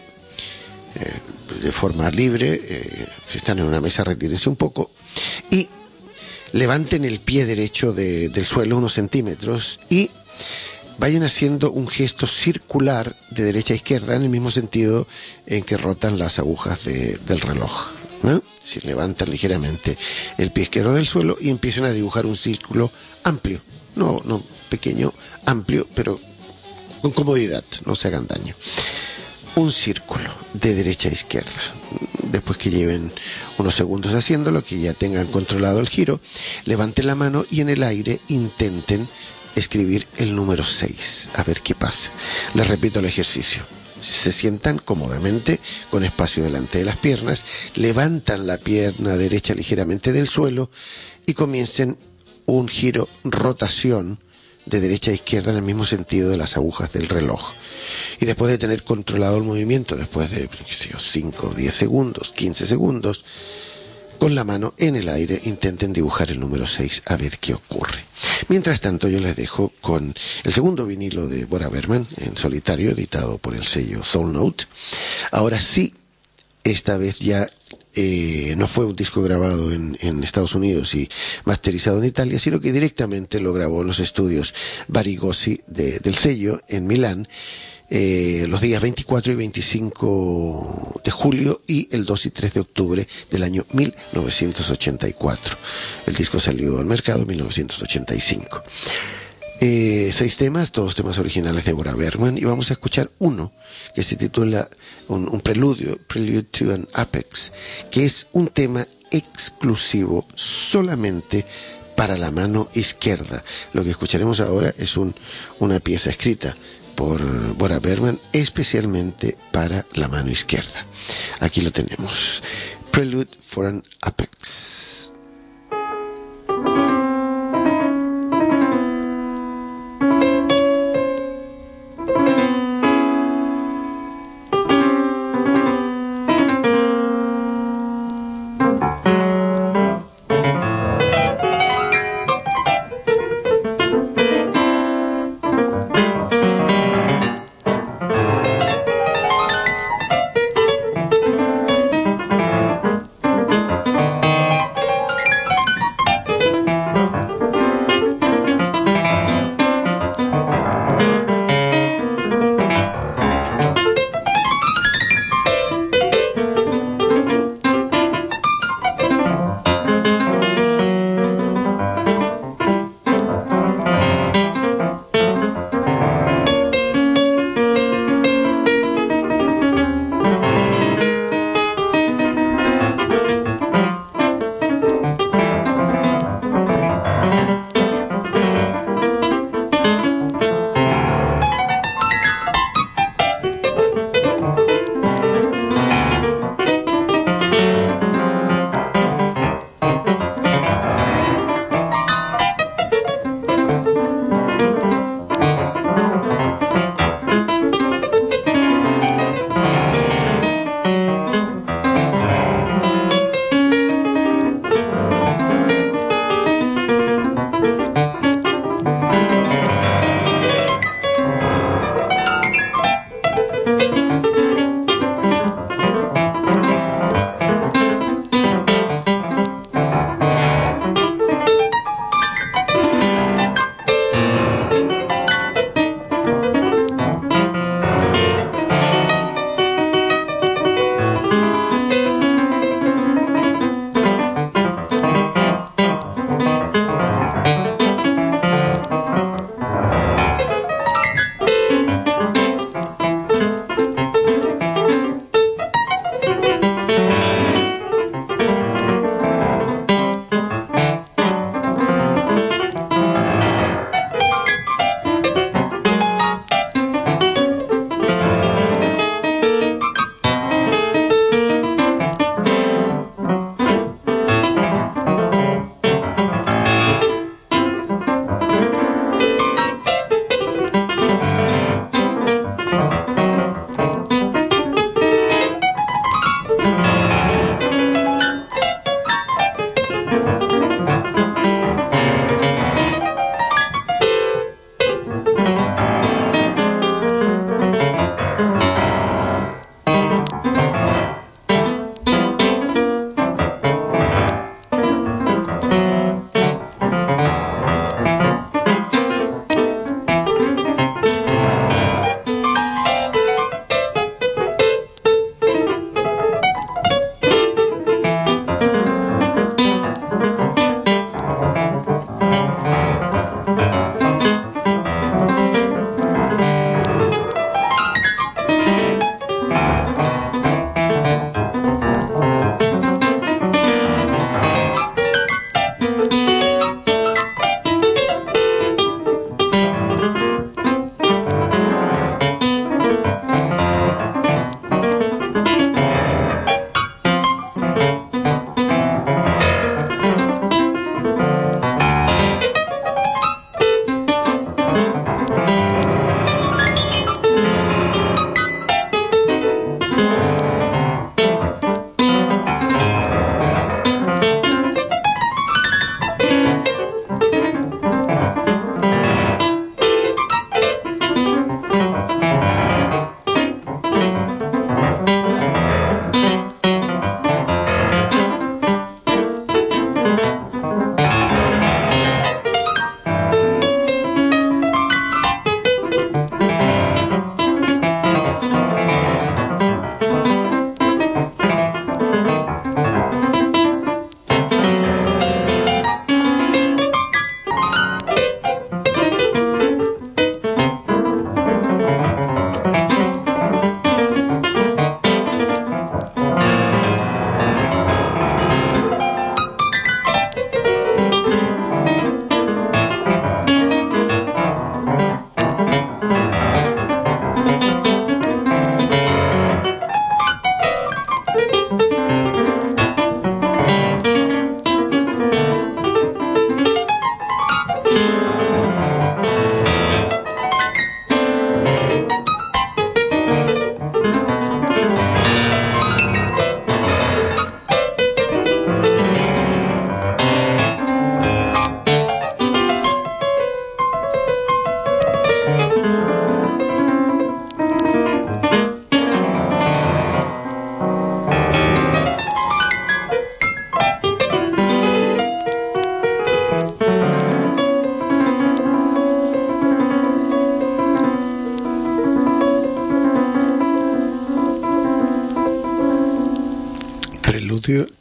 de forma libre. Si están en una mesa, retírense un poco y levanten el pie derecho del suelo unos centímetros y vayan haciendo un gesto circular de derecha a izquierda en el mismo sentido en que rotan las agujas del reloj, ¿no? Si levantan ligeramente el pie izquierdo del suelo y empiezan a dibujar un círculo amplio, no pequeño, amplio, pero con comodidad, no se hagan daño. Un círculo de derecha a izquierda. Después que lleven unos segundos haciéndolo, que ya tengan controlado el giro, levanten la mano y en el aire intenten escribir el número 6, a ver qué pasa. Les repito el ejercicio. Se sientan cómodamente, con espacio delante de las piernas, levantan la pierna derecha ligeramente del suelo y comiencen un giro, rotación de derecha a izquierda en el mismo sentido de las agujas del reloj. Y después de tener controlado el movimiento, después de 5, 10 segundos, 15 segundos, con la mano en el aire intenten dibujar el número 6 a ver qué ocurre. Mientras tanto, yo les dejo con el segundo vinilo de Bora Bergman en solitario, editado por el sello Soul Note. Ahora sí, esta vez ya no fue un disco grabado en Estados Unidos y masterizado en Italia, sino que directamente lo grabó en los estudios Barigossi del sello en Milán, los días 24 y 25 de julio y el 2 y 3 de octubre del año 1984. El disco salió al mercado en 1985. 6 temas, todos temas originales de Bora Bergman, y vamos a escuchar uno que se titula un preludio, Prelude to an Apex, que es un tema exclusivo solamente para la mano izquierda. Lo que escucharemos ahora es una pieza escrita por Bora Bergman especialmente para la mano izquierda. Aquí lo tenemos, Prelude for an Apex.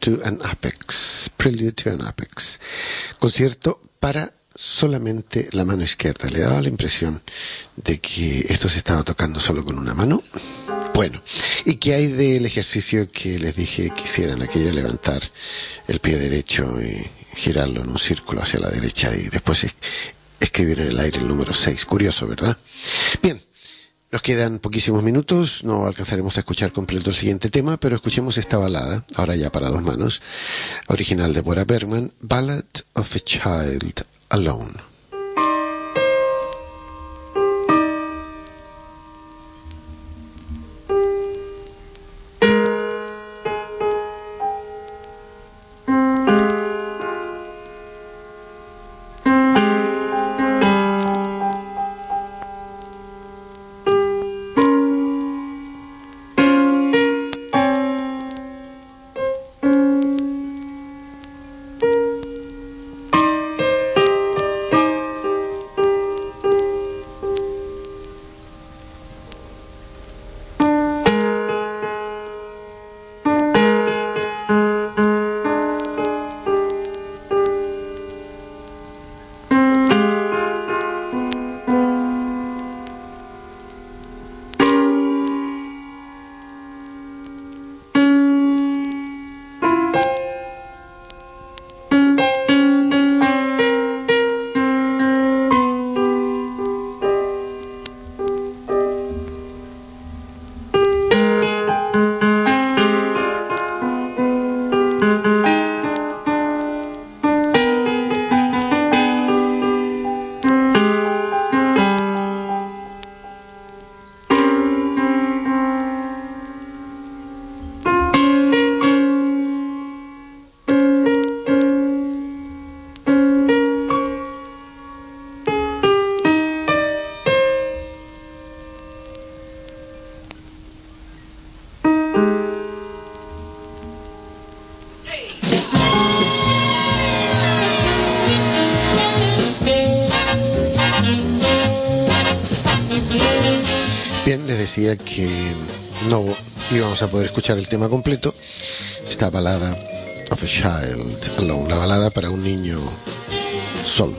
to an Apex, Prelude to an Apex, concierto para solamente la mano izquierda. Le daba la impresión de que esto se estaba tocando solo con una mano. Bueno, ¿y qué hay del ejercicio que les dije que hicieran? Aquello de levantar el pie derecho y girarlo en un círculo hacia la derecha y después escribir en el aire el número 6. Curioso, ¿verdad? Bien, nos quedan poquísimos minutos, no alcanzaremos a escuchar completo el siguiente tema, pero escuchemos esta balada, ahora ya para dos manos, original de Bora Bergman, Ballad of a Child Alone. Bien, les decía que no íbamos a poder escuchar el tema completo, esta balada of a Child Alone, la balada para un niño solo.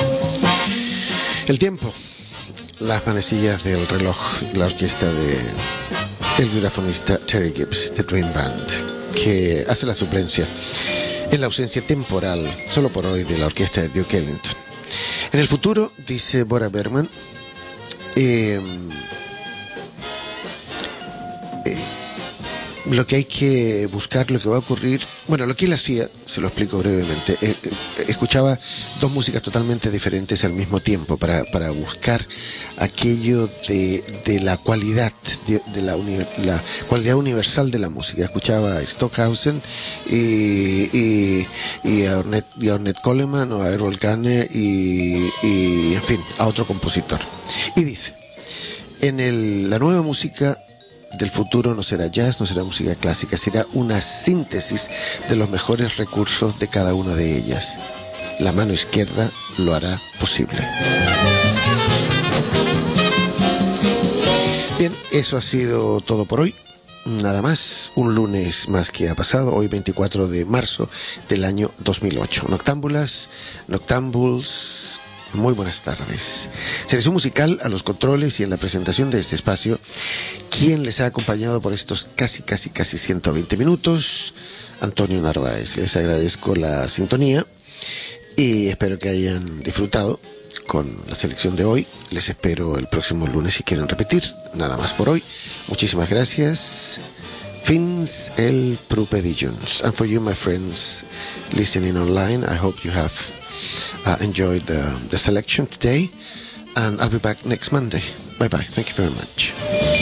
El tiempo, las manecillas del reloj, la orquesta de el vibrafonista Terry Gibbs, The Dream Band, que hace la suplencia en la ausencia temporal, solo por hoy, de la orquesta de Duke Ellington. En el futuro, dice Bora Bergman, lo que hay que buscar, lo que va a ocurrir, bueno, lo que él hacía, se lo explico brevemente, escuchaba dos músicas totalmente diferentes al mismo tiempo para buscar aquello de la cualidad, de la cualidad universal de la música. Escuchaba a Stockhausen y a Ornette Coleman o a Errol Garner y en fin, a otro compositor. Y dice, la nueva música del futuro no será jazz, no será música clásica, será una síntesis de los mejores recursos de cada una de ellas. La mano izquierda lo hará posible. Bien, eso ha sido todo por hoy. Nada más, un lunes más que ha pasado, hoy 24 de marzo del año 2008. Noctámbulas, noctámbuls, muy buenas tardes. Selección musical a los controles y en la presentación de este espacio, quien les ha acompañado por estos casi 120 minutos, Antonio Narváez. Les agradezco la sintonía y espero que hayan disfrutado con la selección de hoy. Les espero el próximo lunes si quieren repetir. Nada más por hoy. Muchísimas gracias. Fins el propedilluns. And for you, my friends, listening online, I hope you have enjoyed the selection today. And I'll be back next Monday. Bye-bye. Thank you very much.